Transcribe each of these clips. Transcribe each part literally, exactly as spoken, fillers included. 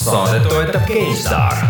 Saadet toetab GameStar.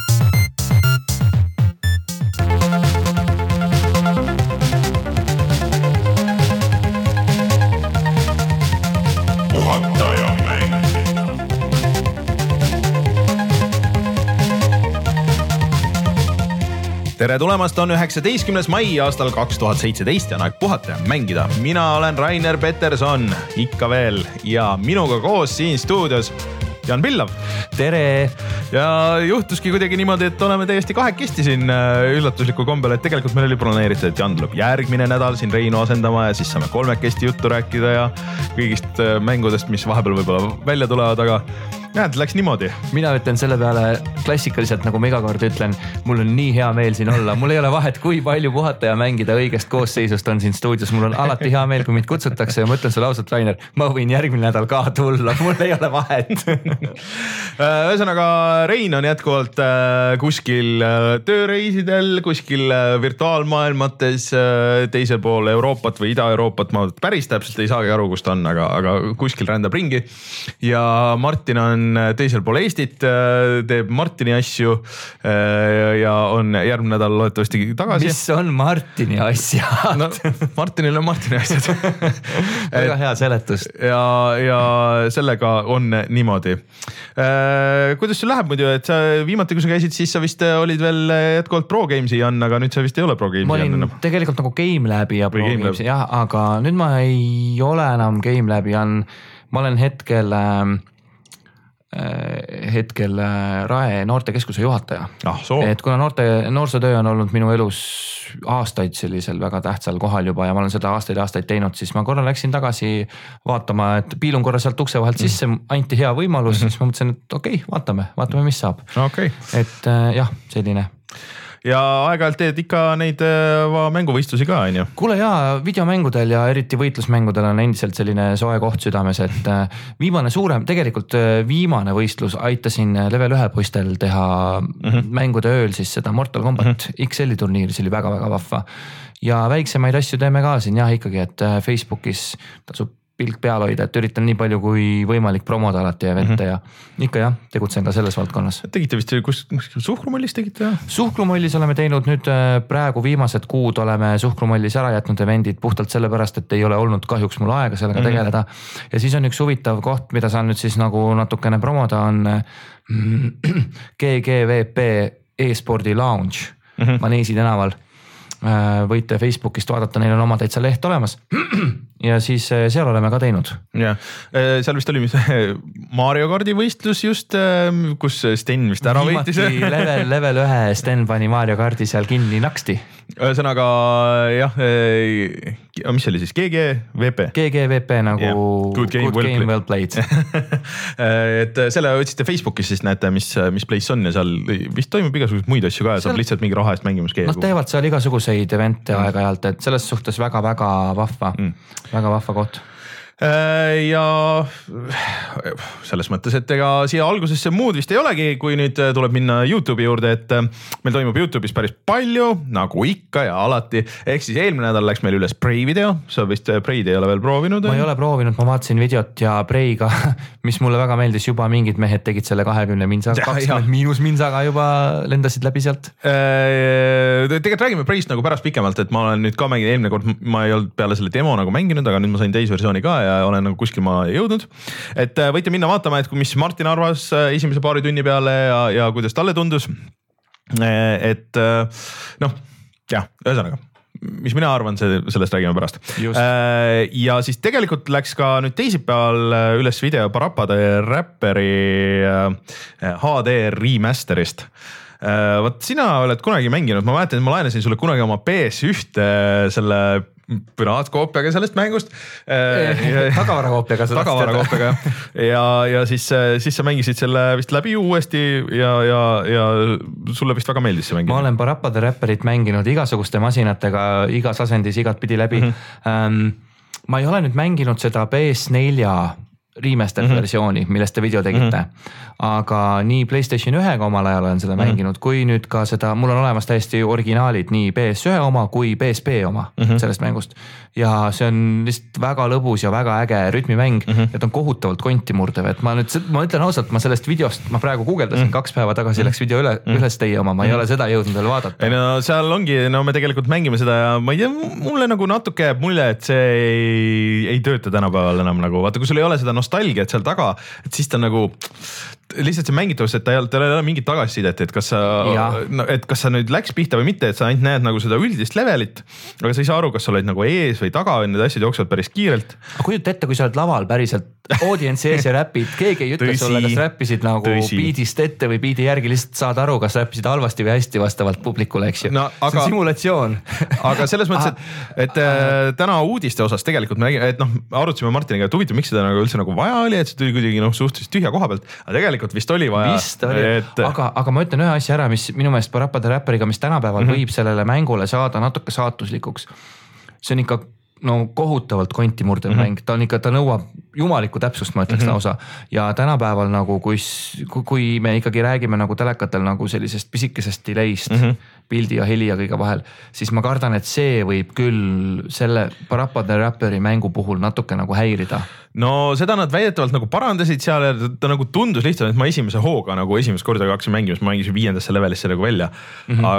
Tere tulemast, on üheksateistkümnes mai aastal kaks tuhat seitseteist ja on aeg puhata ja mängida. Mina olen Rainer Peterson, ikka veel, ja minuga koos siin stuudios Jan Pillav. Tere! Ja juhtuski kuidagi niimoodi, et oleme täiesti kahekesti siin üllatusliku kombel, et tegelikult meil oli planeeritud, et Jan tuleb järgmine nädal siin Reinu asendama ja siis saame kolmekesti juttu rääkida ja kõigist mängudest, mis vahepeal võib-olla välja tulevad, aga näed, läks niimoodi. Mina ütlen selle peale klassikaliselt, nagu ma iga kord ütlen, mul on nii hea meel siin olla. Mul ei ole vahet, kui palju puhata ja mängida õigest koosseisust on siin stuudios. Mul on alati hea meel, kui mind kutsutakse ja ma ütlen sulle ausalt, Rainer, ma võin järgmine nädal ka tulla, mul ei ole vahet. Ühesõnaga, Rein on jätkuvalt kuskil tööreisidel, kuskil virtuaalmaailmates, teisel pool Euroopat või Ida-Euroopat. Ma päris täpselt ei saagi aru, kus ta on, aga, aga kuskil rändab ringi. Ja Martin on teisel pool Eestit, teeb Martini asju ja on järgmine nädal loodetavasti tagasi. Mis on Martini asjad? No, Martinil on Martini asjad. Väga hea seletust. Ja, ja sellega on niimoodi. Kuidas sul läheb muidu, et sa viimati, kui sa käisid, siis sa vist olid veel jätkuvalt Pro Gamesi, Jan, aga nüüd sa vist ei ole Pro Gamesi. Ma olin Jan, tegelikult nagu GameLabi ja Pro Gamesi, jah, aga nüüd ma ei ole enam GameLabi, Jan. Ma olen hetkel... hetkel Rae noortekeskuse juhataja. Ah, soo. Et kuna noorte, noorsootöö on olnud minu elus aastaid sellisel väga tähtsal kohal juba ja ma olen seda aastaid ja aastaid teinud, siis ma korra läksin tagasi vaatama, et piilun korra sealt ukse vahelt sisse, anti hea võimalus, mm-hmm. siis ma mõtlesin, et okei, okay, vaatame, vaatame, mis saab. Okay. Et jah, selline. Ja aeg-ajalt teed ikka neid mänguvõistlusi ka, on ju? Kuule jaa, videomängudel ja eriti võitlusmängudel on endiselt selline soe koht südames, et viimane suurem, tegelikult viimane võistlus aitasin level ühe poistel teha mm-hmm. mängude ööl siis seda Mortal Kombat mm-hmm. X L-i turniiri, see oli väga-väga vahva. Ja väiksemaid asju teeme ka siin jah ikkagi, et Facebookis tasub pilk peal hoida, et üritan nii palju kui võimalik promoda alati ja vette mm-hmm. ja ikka jah, tegutsen ka selles valdkonnas. Tegite vist, kus, kus Suhkrumollis tegite? Suhkrumollis oleme teinud nüüd praegu viimased kuud oleme Suhkrumollis ära jätnud evendid puhtalt sellepärast, et ei ole olnud kahjuks mul aega sellega mm-hmm. tegeleda. Ja siis on üks huvitav koht, mida saan nüüd siis nagu natukene promoda, on G G V P e-spordi lounge mm-hmm. Maneesi tänaval. Võite Facebookist vaadata, neil on oma täitsa leht olemas ja siis seal oleme ka teinud. Ja, seal vist oli mis Mario Kardi võistlus just, kus Sten vist ära võitis. level, level ühe Sten pani Mario Kardi seal kinni naksti. Ühesõnaga jah, mis oli siis? G G V P? G G V P nagu yeah. Good game, good well, game play. well played. Et selle otsite Facebookis, siis näete, mis, mis place on ja seal vist toimub igasugused muid asju ka ja saab seal... lihtsalt mingi raha eest mängimus keegi. Nad teevad seal igasuguseid evente mm. aeg-ajalt, et selles suhtes väga-väga vahva, mm. väga vahva koht. Ja selles mõttes, et ega siia algusesse muud vist ei olegi, kui nüüd tuleb minna YouTube'i juurde, et meil toimub YouTube'is päris palju, nagu ikka ja alati. Ehk siis eelmine nädal läks meil üles Prey video, sa vist Prey'd ei ole veel proovinud? Ma ei ole proovinud, ma vaatasin videot ja Prey'ga, mis mulle väga meeldis, juba mingid mehed tegid selle kahekümne minsaga, kakskümmend miinus minsaga juba lendasid läbi sealt. Tegelikult räägime Prey'st nagu pärast pikemalt, et ma olen nüüd ka mänginud, eelmine kord ma ei olnud peale selle demo nagu mänginud, aga nüüd ma sain täisversiooni ka ja olen nagu kuskil ma jõudnud. Et võite minna vaatama, et mis Martin arvas esimese paari tunni peale ja, ja kuidas talle tundus. Et noh, jah, ühesõnaga, mis mina arvan, sellest räägime pärast. Just. Ja siis tegelikult läks ka nüüd teisipäeval üles video Parapade Räpperi H D remasterist. Võt sina oled kunagi mänginud, ma mäletan, et ma laenasin sulle kunagi oma P S ühte selle piraatkoopiaga sellest mängust. Tagavarakoopiaga. Tagavarakoopiaga ja, ja siis, siis sa mängisid selle vist läbi uuesti ja, ja, ja sulle vist väga meeldis see mängida. Ma olen Parapade Räpperit mänginud igasuguste masinatega, igas asendis, igat pidi läbi. Mm-hmm. Ma ei ole nüüd mänginud seda P S nelja remastered mm -hmm. versiooni, millest te video tegite mm. -hmm. aga nii PlayStation ühega omal ajal olen seda mm -hmm. mänginud, kui nüüd ka seda, mul on olemas täiesti originaalid, nii P S ühe oma kui P S P oma mm -hmm. sellest mängust. ja see on lihtsalt väga lõbus ja väga äge rütmimäng mm, -hmm. et on kohutavalt konti murdev, et ma nüüd, ma ütlen ausalt, ma sellest videost, ma praegu guugeldasin mm -hmm. kaks päeva tagasi, läks video üle, mm -hmm. üles teie oma, ma ei mm -hmm. ole seda jõudnud veel vaadata. ei no seal ongi, no me tegelikult mängime seda ja ma ei tea, mulle nagu natuke jääb mulje, et see ei, ei tööta tänapäeval enam nagu, vaata kui sul ei ole seda nostalgiat seal taga, et siis ta nagu lihtsalt see mängitavus, et ta ei ole, tal ei ole mingit tagasisidet, et kas sa, no, et kas sa nüüd läks pihta või mitte, et sa ainult näed nagu seda üldist levelit, aga sa ei saa aru, kas sa oled nagu ees või taga, need asjad jooksevad päris kiirelt. aga kujuta ette, kui sa oled laval päriselt audience ees ja räpid, keegi ei ütle sulle, kas räppisid nagu tõsi. Beatist ette või beati järgi, lihtsalt saad aru, kas räppisid halvasti või hästi vastavalt publikule, eks ju no,. see on simulatsioon. aga selles mõttes, et, et äh, täna uudiste osas tegelikult me, et noh, arutasime Martiniga, et huvitav, miks seda nagu üldse nagu vaja oli, et see tuli kuidagi noh, suhteliselt tühja koha pealt, aga tegelikult vist oli vaja. vist oli, et... aga, aga ma ütlen ühe asja ära, mis minu meelest Parappa the Rapperiga, mis tänapäeval mm -hmm. võib sellele mängule saada natuke saatuslikuks. see on ikka no kohutavalt konti murdev mm -hmm. mäng, ta on ikka, ta nõuab jumalikku täpsust, ma ütleks mm -hmm. lausa. ja tänapäeval nagu, kui, kui me ikkagi räägime nagu telekatel nagu sellisest pisikesest delay'st mm, -hmm. pildi ja heli ja kõige vahel, siis ma kardan, et see võib küll selle Parappa the Rapperi mängu puhul natuke nagu häirida. no seda nad väidetavalt nagu parandasid seal ja ta, ta nagu tundus lihtsalt, et ma esimese hooga nagu esimest korda hakkasin mängima, ma mängisin viiendasse levelisse nagu välja mm. -hmm.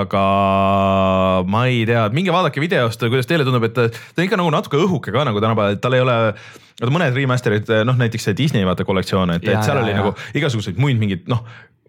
aga ma ei tea, minge vaadake videost, kuidas teile tundub, et ta, ta on ikka nagu natuke õhuke ka nagu tänapäeval, et tal ei ole mõned remasterid, noh näiteks see Disney vaata kollektsioon, et, et seal ja, oli ja. nagu igasuguseid muid mingid noh,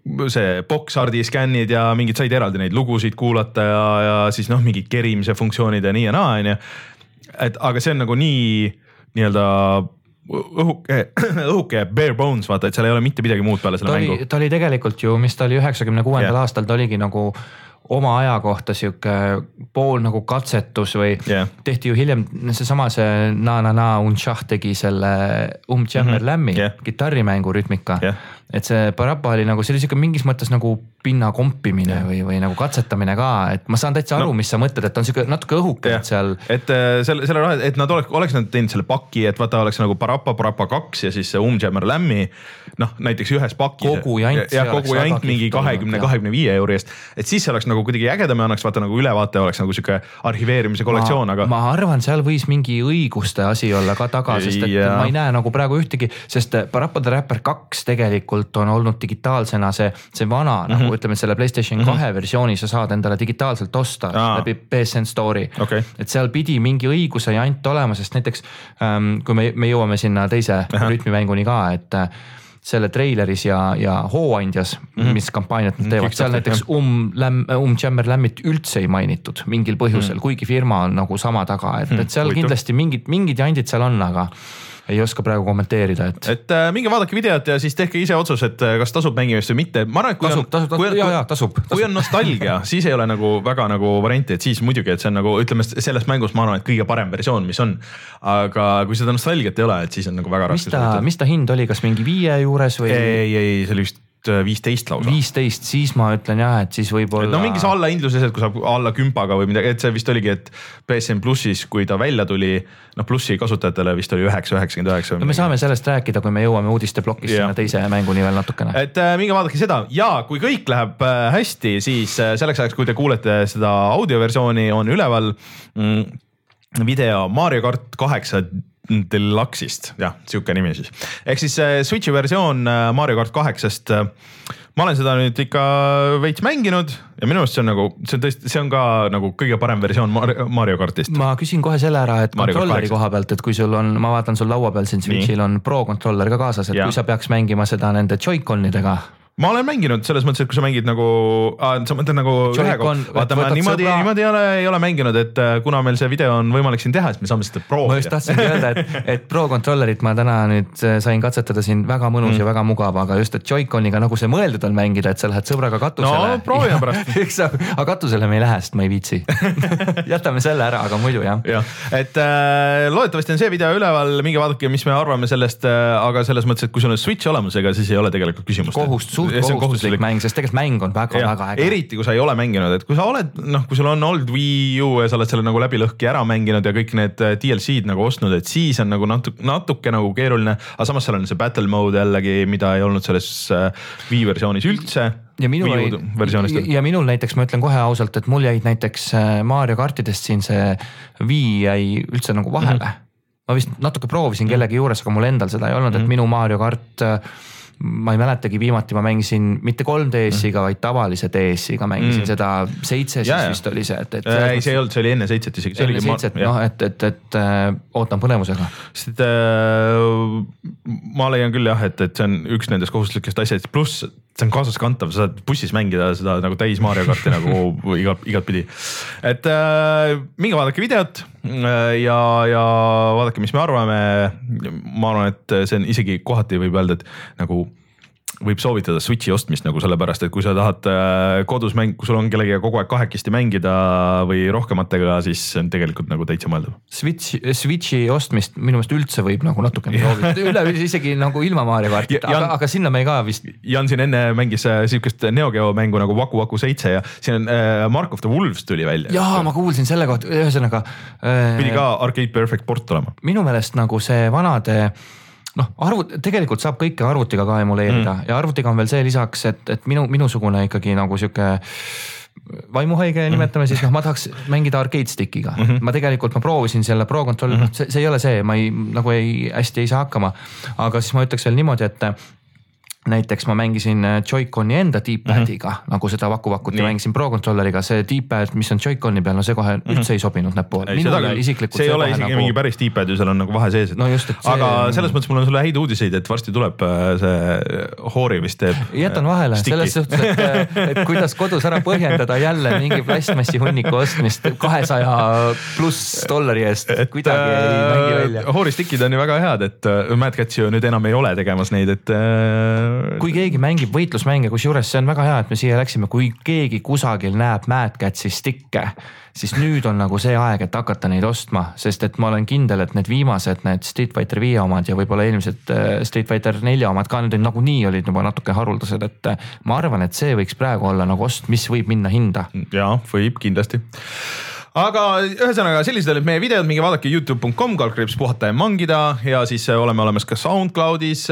see box-ardi skännid ja mingid said eraldi neid lugusid kuulata ja, ja siis noh, mingid kerimise funktsioonid ja nii ja naa, onju. et aga see on nagu nii nii-öelda õhuke, õhuke bare bones, vaata, et seal ei ole mitte midagi muud peale selle ta mängu. Oli, ta oli tegelikult ju, mis ta oli üheksakümne kuuendal yeah. aastal, ta oligi nagu oma aja kohta sihuke pool nagu katsetus või yeah. tehti ju hiljem seesama see Na Na Na Unchah tegi selle Um Jammer Lämmi yeah. kitarrimängu rütmika yeah. et see Parappa oli nagu, see oli siuke mingis mõttes nagu pinna kompimine yeah. või, või nagu katsetamine ka, et ma saan täitsa aru no., mis sa mõtled, et on siuke natuke õhuke yeah. seal. et selle, selle raha, et nad oleks, oleks nad teinud selle paki, et vaata oleks nagu Parappa, Parappa kaks ja siis see Um Jammer Lämmi, noh näiteks ühes pakis. kogu jant. ja kogu jant mingi kahekümne, kahekümne viie euri eest, et siis see oleks nagu kuidagi ägedam ja annaks vaata nagu ülevaate, oleks nagu siuke arhiveerimise kollektsioon, aga. ma arvan, seal võis mingi õiguste asi olla ka taga, sest et yeah. ma ei näe nagu praegu ühtegi, sest Parappa the Rapper kaks tegelikult on olnud digitaalsena see, see vana mm -hmm. nagu ütleme selle PlayStation kahe mm -hmm. versiooni sa saad endale digitaalselt osta Aa. läbi P S N Store'i okay.. et seal pidi mingi õiguse jant olema, sest näiteks ähm, kui me, me jõuame sinna teise Aha. rütmimänguni ka, et äh, selle treileris ja, ja hooandjas mm, -hmm. mis kampaaniat nad teevad, seal näiteks Um, Läm, um Jammer Lämmit üldse ei mainitud mingil põhjusel mm, -hmm. kuigi firma on nagu sama taga, et, et seal Uitu. kindlasti mingid, mingid jandid seal on, aga ei oska praegu kommenteerida, et. et äh, minge vaadake videot ja siis tehke ise otsus, et kas tasub mängimist või mitte. ma arvan, et kui tasub, on, tasub, tasub, kui, jaa, jaa, tasub, tasub. kui on nostalgia, siis ei ole nagu väga nagu varianti, et siis muidugi, et see on nagu ütleme sellest mängust, ma arvan, et kõige parem versioon, mis on. aga kui seda nostalgiat ei ole, et siis on nagu väga raske. mis ta, mis ta hind oli, kas mingi viie juures või? ei, ei, see oli vist viisteist lausa. viisteist, siis ma ütlen jah, et siis võib-olla. no mingis alla hindluses, et kui saab alla kümpaga või midagi, et see vist oligi, et P S N plussis, kui ta välja tuli, noh plussi kasutajatele vist oli üheksa, üheksakümmend üheksa. no me saame sellest rääkida, kui me jõuame uudiste plokis sinna teise mänguni veel natukene. et äh, minge vaadake seda ja kui kõik läheb äh, hästi, siis äh, selleks ajaks, kui te kuulete seda audioversiooni, on üleval mm, video Mario kart kaheksa Deluxe'ist, jah, siuke nimi siis. Ehk siis Switchi versioon Mario kart kaheksast. Ma olen seda nüüd ikka veits mänginud ja minu arust see on nagu, see on tõesti, see on ka nagu kõige parem versioon Mario kartist. Ma küsin kohe selle ära, et Mario kontrolleri koha pealt, et kui sul on, ma vaatan sul laua peal siin Switchil Nii. on Pro kontroller ka kaasas, et ja. kui sa peaks mängima seda nende Joy-Conidega. ma olen mänginud selles mõttes, et kui sa mängid nagu, sa mõtled nagu ühega, vaata ma niimoodi, niimoodi ei ole, ei ole mänginud, et kuna meil see video on võimalik siin teha, siis me saame seda proovida. ma just tahtsingi öelda, et, et Pro kontrollerit ma täna nüüd sain katsetada siin väga mõnus mm. ja väga mugav, aga just, et Joy-Coniga nagu see mõeldud on mängida, et sa lähed sõbraga katusele. no proovime pärast. aga katusele me ei lähe, sest ma ei viitsi. jätame selle ära, aga muidu jah. jah, et äh, loodetavasti on see video üleval, minge vaadake, mis me arvame sellest, äh, aga selles mõttes, et kui sul on Switch olemas, ega siis ei ole tegelikult küsimust. kohustust suht kohustuslik, kohustuslik mäng, sest tegelikult mäng on väga, ja, väga äge. Eriti kui sa ei ole mänginud, et kui sa oled, noh, kui sul on olnud Wii U ja sa oled selle nagu läbi lõhki ära mänginud ja kõik need D L C-d nagu ostnud, et siis on nagu natuke, natuke nagu keeruline, aga samas seal on see battle mode jällegi, mida ei olnud selles Wii versioonis üldse. Ja minul, oli, ja minul näiteks ma ütlen kohe ausalt, et mul jäid näiteks Mario kartidest siin see Wii jäi üldse nagu vahele. Mm-hmm. Ma vist natuke proovisin kellegi juures, aga mul endal seda ei olnud, et minu Mario kart, ma ei mäletagi viimati, ma mängisin mitte kolm D S-iga, vaid tavalise D S-iga mängisin mm. seda seitse, siis ja, vist oli see. Et, et ei, see ei olnud, see oli enne seitset isegi. See enne seitset, noh, et, et, et äh, ootan põnevusega. Sest äh, ma leian küll jah, et, et see on üks nendest kohustuslikest asjad, pluss see on kaasaskantav, sa saad bussis mängida seda nagu täis Mario karti nagu igat, igat pidi. Et äh, minge vaadake videot ja, ja vaadake, mis me arvame. Ma arvan, et see on isegi kohati võib öelda, et nagu võib soovitada Switchi ostmist nagu sellepärast, et kui sa tahad kodus mäng, kui sul on kellegagi kogu aeg kahekesti mängida või rohkematega, siis see on tegelikult nagu täitsa mõeldav. Switch, Switchi ostmist minu meelest üldse võib nagu natuke soovitada, üle isegi nagu ilma Mario kartita, aga, aga sinna me ei ka vist. Jan siin enne mängis sihukest Neo Geo mängu nagu Waku Waku seitse ja siin on äh, Mark of the Wolves tuli välja. Jaa, ma kuulsin selle kohta, ühesõnaga äh, pidi ka Arcade Perfect port olema. Minu meelest nagu see vanade noh, arvut, tegelikult saab kõike arvutiga ka emuleerida mm. ja arvutiga on veel see lisaks, et, et minu, minusugune ikkagi nagu siuke vaimuhaige mm. nimetame siis, noh, ma tahaks mängida arcade stickiga. Mm -hmm. Ma tegelikult, ma proovisin selle Pro Control, mm -hmm. see, see ei ole see, ma ei, nagu ei, hästi ei saa hakkama, aga siis ma ütleks veel niimoodi, et näiteks ma mängisin Joy-Coni enda D-padiga, mm -hmm. nagu seda Vaku-Vakut ja mängisin Pro Controlleriga, see D-pad, mis on Joy-Coni peal, no see kohe mm -hmm. üldse ei sobinud näppuole. See ei ole isegi nagu mingi päris D-pad ju, seal on nagu vahe sees. No just, see... Aga selles mõttes mul on sulle häid uudiseid, et varsti tuleb see Hoori vist teeb. Jätan vahele, stiki. Selles suhtes, et, et kuidas kodus ära põhjendada jälle mingi plastmassi hunniku ostmist kahesaja pluss dollari eest, et kuidagi et, ei mängi välja. Hoori stikid on ju väga head, et Mad Cats ju nüüd enam ei ole tegemas neid, et kui keegi mängib võitlusmänge, kus juures see on väga hea, et me siia läksime, kui keegi kusagil näeb Mad Catsi stikke, siis nüüd on nagu see aeg, et hakata neid ostma, sest et ma olen kindel, et need viimased, need Street Fighter viie omad ja võib-olla eelmised Street Fighter nelja omad ka, need nagu nii olid juba natuke haruldased, et ma arvan, et see võiks praegu olla nagu ost, mis võib minna hinda. Jaa, võib kindlasti. Aga ühesõnaga sellised olid meie videod, minge vaadake youtube dot com kaldkriips puhata ja mangida ja siis oleme olemas ka SoundCloudis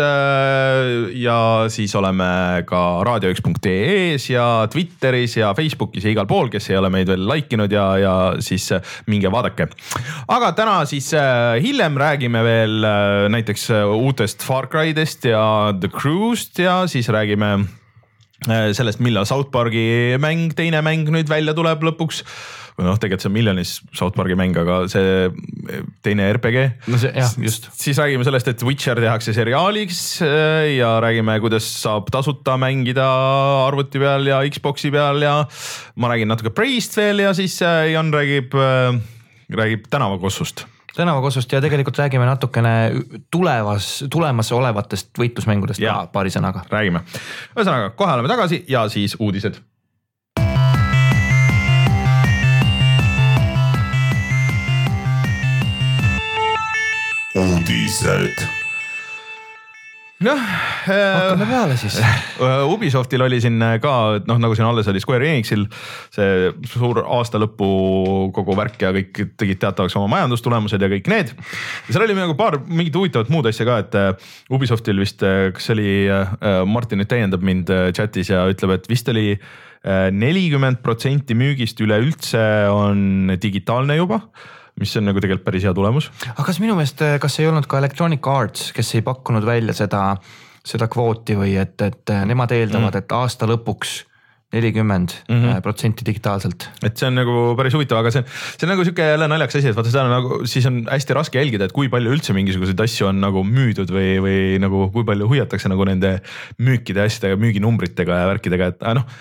ja siis oleme ka radio üks punkt ee-s ja Twitteris ja Facebookis ja igal pool, kes ei ole meid veel laikinud ja, ja siis minge vaadake. Aga täna siis hiljem räägime veel näiteks uutest Far Crydest ja The Crew'st ja siis räägime sellest, millal South Parki mäng, teine mäng nüüd välja tuleb lõpuks. Noh, tegelikult see on miljonis South Parki mäng, aga see teine R P G. No see, jah, just. Siis räägime sellest, et Witcher tehakse seriaaliks ja räägime, kuidas saab tasuta mängida arvuti peal ja Xboxi peal ja ma räägin natuke Preist veel ja siis Jan räägib, räägib tänavakossust. Tänavakossust ja tegelikult räägime natukene tulevas, tulemas olevatest võitlusmängudest ja, ka paari sõnaga. Räägime. Ühesõnaga, kohe oleme tagasi ja siis uudised. Uudised. Noh, hakkame peale siis. Ubisoftil oli siin ka, noh nagu siin alles oli Square Enixil see suur aasta lõpu kogu värk ja kõik tegid teatavaks oma majandustulemused ja kõik need. Ja seal oli nagu paar mingit huvitavat muud asja ka, et Ubisoftil vist, kas oli, Martin nüüd täiendab mind chatis ja ütleb, et vist oli nelikümmend protsenti müügist üle üldse on digitaalne juba, mis on nagu tegelikult päris hea tulemus. Aga kas minu meelest, kas ei olnud ka Electronic Arts, kes ei pakkunud välja seda, seda kvooti või et, et nemad eeldavad, mm. et aasta lõpuks nelikümmend protsenti digitaalselt. Et see on nagu päris huvitav, aga see on, see on nagu siuke jälle naljaks asi, et vaata seda on nagu, siis on hästi raske jälgida, et kui palju üldse mingisuguseid asju on nagu müüdud või, või nagu kui palju huiatakse nagu nende müükide asjadega, müüginumbritega ja värkidega, et noh,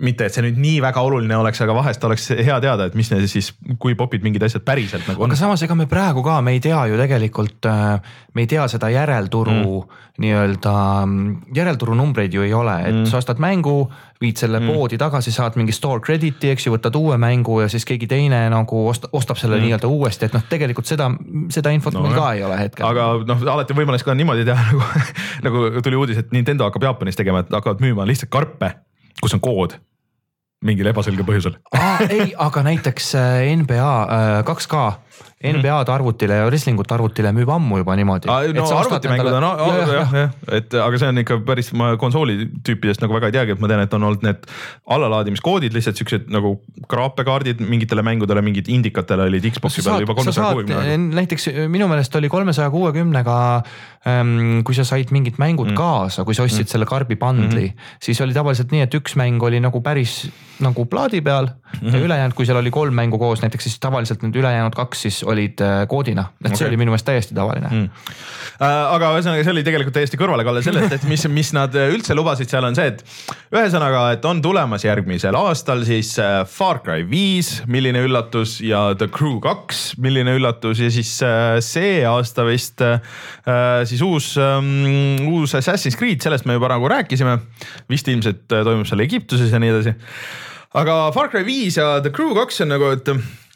mitte, et see nüüd nii väga oluline oleks, aga vahest oleks hea teada, et mis need siis, kui popid mingid asjad päriselt nagu on. Aga samas, ega me praegu ka, me ei tea ju tegelikult, me ei tea seda järelturu mm. nii-öelda, järelturu numbreid ju ei ole, et mm. sa ostad mängu, viid selle mm. poodi tagasi, saad mingi store credit'i, eks ju, võtad uue mängu ja siis keegi teine nagu ostab, ostab selle mm. nii-öelda uuesti, et noh, tegelikult seda, seda infot no, meil ka ei ole hetkel. Aga noh, alati võimalik ka niimoodi teha, nagu, nagu tuli uudis, et Nintendo hakkab Jaapanis tegema, et hakkavad müüma lihtsalt karpe, kus on kood mingil ebaselge põhjusel. Aa, ei, aga näiteks N B A kaks K N B A-d arvutile ja wrestlingut arvutile müüb ammu juba niimoodi. No arvutimängud on, jah, jah, jah, et aga see on ikka päris, ma konsooli tüüpidest nagu väga ei teagi, et ma tean, et on olnud need allalaadimiskoodid, lihtsalt siuksed nagu kraapekaardid mingitele mängudele, mingid indikatele olid Xboxi peal juba kolmesaja kuuekümne. Näiteks minu meelest oli kolmesaja kuuekümnega, kui sa said mingid mängud mm. kaasa, kui sa ostsid mm. selle karbi bundli, mm. siis oli tavaliselt nii, et üks mäng oli nagu päris nagu plaadi peal mm. ja ülejäänud, kui seal oli kolm mängu koos, näiteks siis tavaliselt need ülejäänud kaks siis olid koodina, et okay. see oli minu meelest täiesti tavaline mm.. Aga ühesõnaga, see oli tegelikult täiesti kõrvalekalle sellest, et mis, mis nad üldse lubasid seal on see, et ühesõnaga, et on tulemas järgmisel aastal siis Far Cry viis, milline üllatus ja The Crew kaks, milline üllatus ja siis see aasta vist siis uus, uus Assassin's Creed, sellest me juba nagu rääkisime, vist ilmselt toimub seal Egiptuses ja nii edasi. Aga Far Cry viis ja The Crew kaks on nagu, et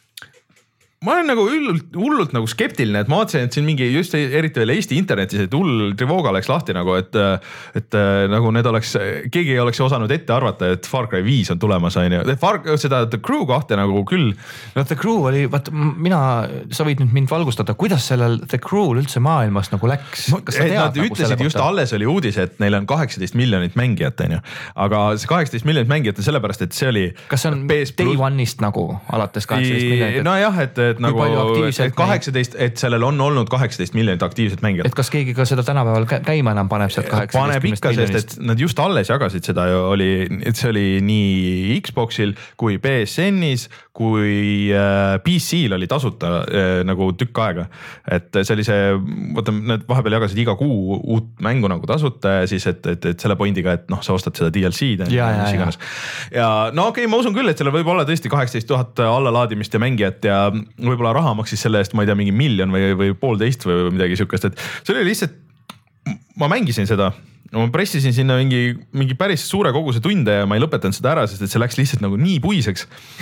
ma olen nagu hullult, hullult nagu skeptiline, et ma vaatasin, et siin mingi just eriti veel Eesti internetis, et hull Trivooga läks lahti nagu, et, et nagu need oleks, keegi ei oleks osanud ette arvata, et Far Cry viis on tulemas, on ju. Far, seda The Crew kahte nagu küll. No The Crew oli, vaat mina, sa võid nüüd mind valgustada, kuidas sellel The Crew'l üldse maailmas nagu läks? No, Kas sa tead, nad nagu ütlesid just alles oli uudis, et neil on kaheksateist miljonit mängijat, on ju. Aga see kaheksateist miljonit mängijat on sellepärast, et see oli Kas see on day one'ist nagu alates kaheksateist miljonit? No jah, et, et nagu et kaheksateist, et sellel on olnud kaheksateist miljonit aktiivset mängijat. Et kas keegi ka seda tänapäeval käima enam paneb sealt kaheksateist paneb ikka, sest et nad just alles jagasid seda ju oli, et see oli nii Xboxil kui P S N-is kui P C-l oli tasuta nagu tükk aega. Et see oli see, vaata, nad vahepeal jagasid iga kuu uut mängu nagu tasuta ja siis, et, et, et selle pointiga, et noh, sa ostad seda D L C-d. Ja, ja, ja. ja no okei okay,, ma usun küll, et sellel võib olla tõesti kaheksateist tuhat allalaadimist ja mängijat ja võib-olla raha maksis selle eest, ma ei tea, mingi miljon või, või poolteist või midagi sihukest, et see oli lihtsalt, ma mängisin seda, ma pressisin sinna mingi, mingi päris suure koguse tunde ja ma ei lõpetanud seda ära, sest et see läks lihtsalt nagu nii puiseks.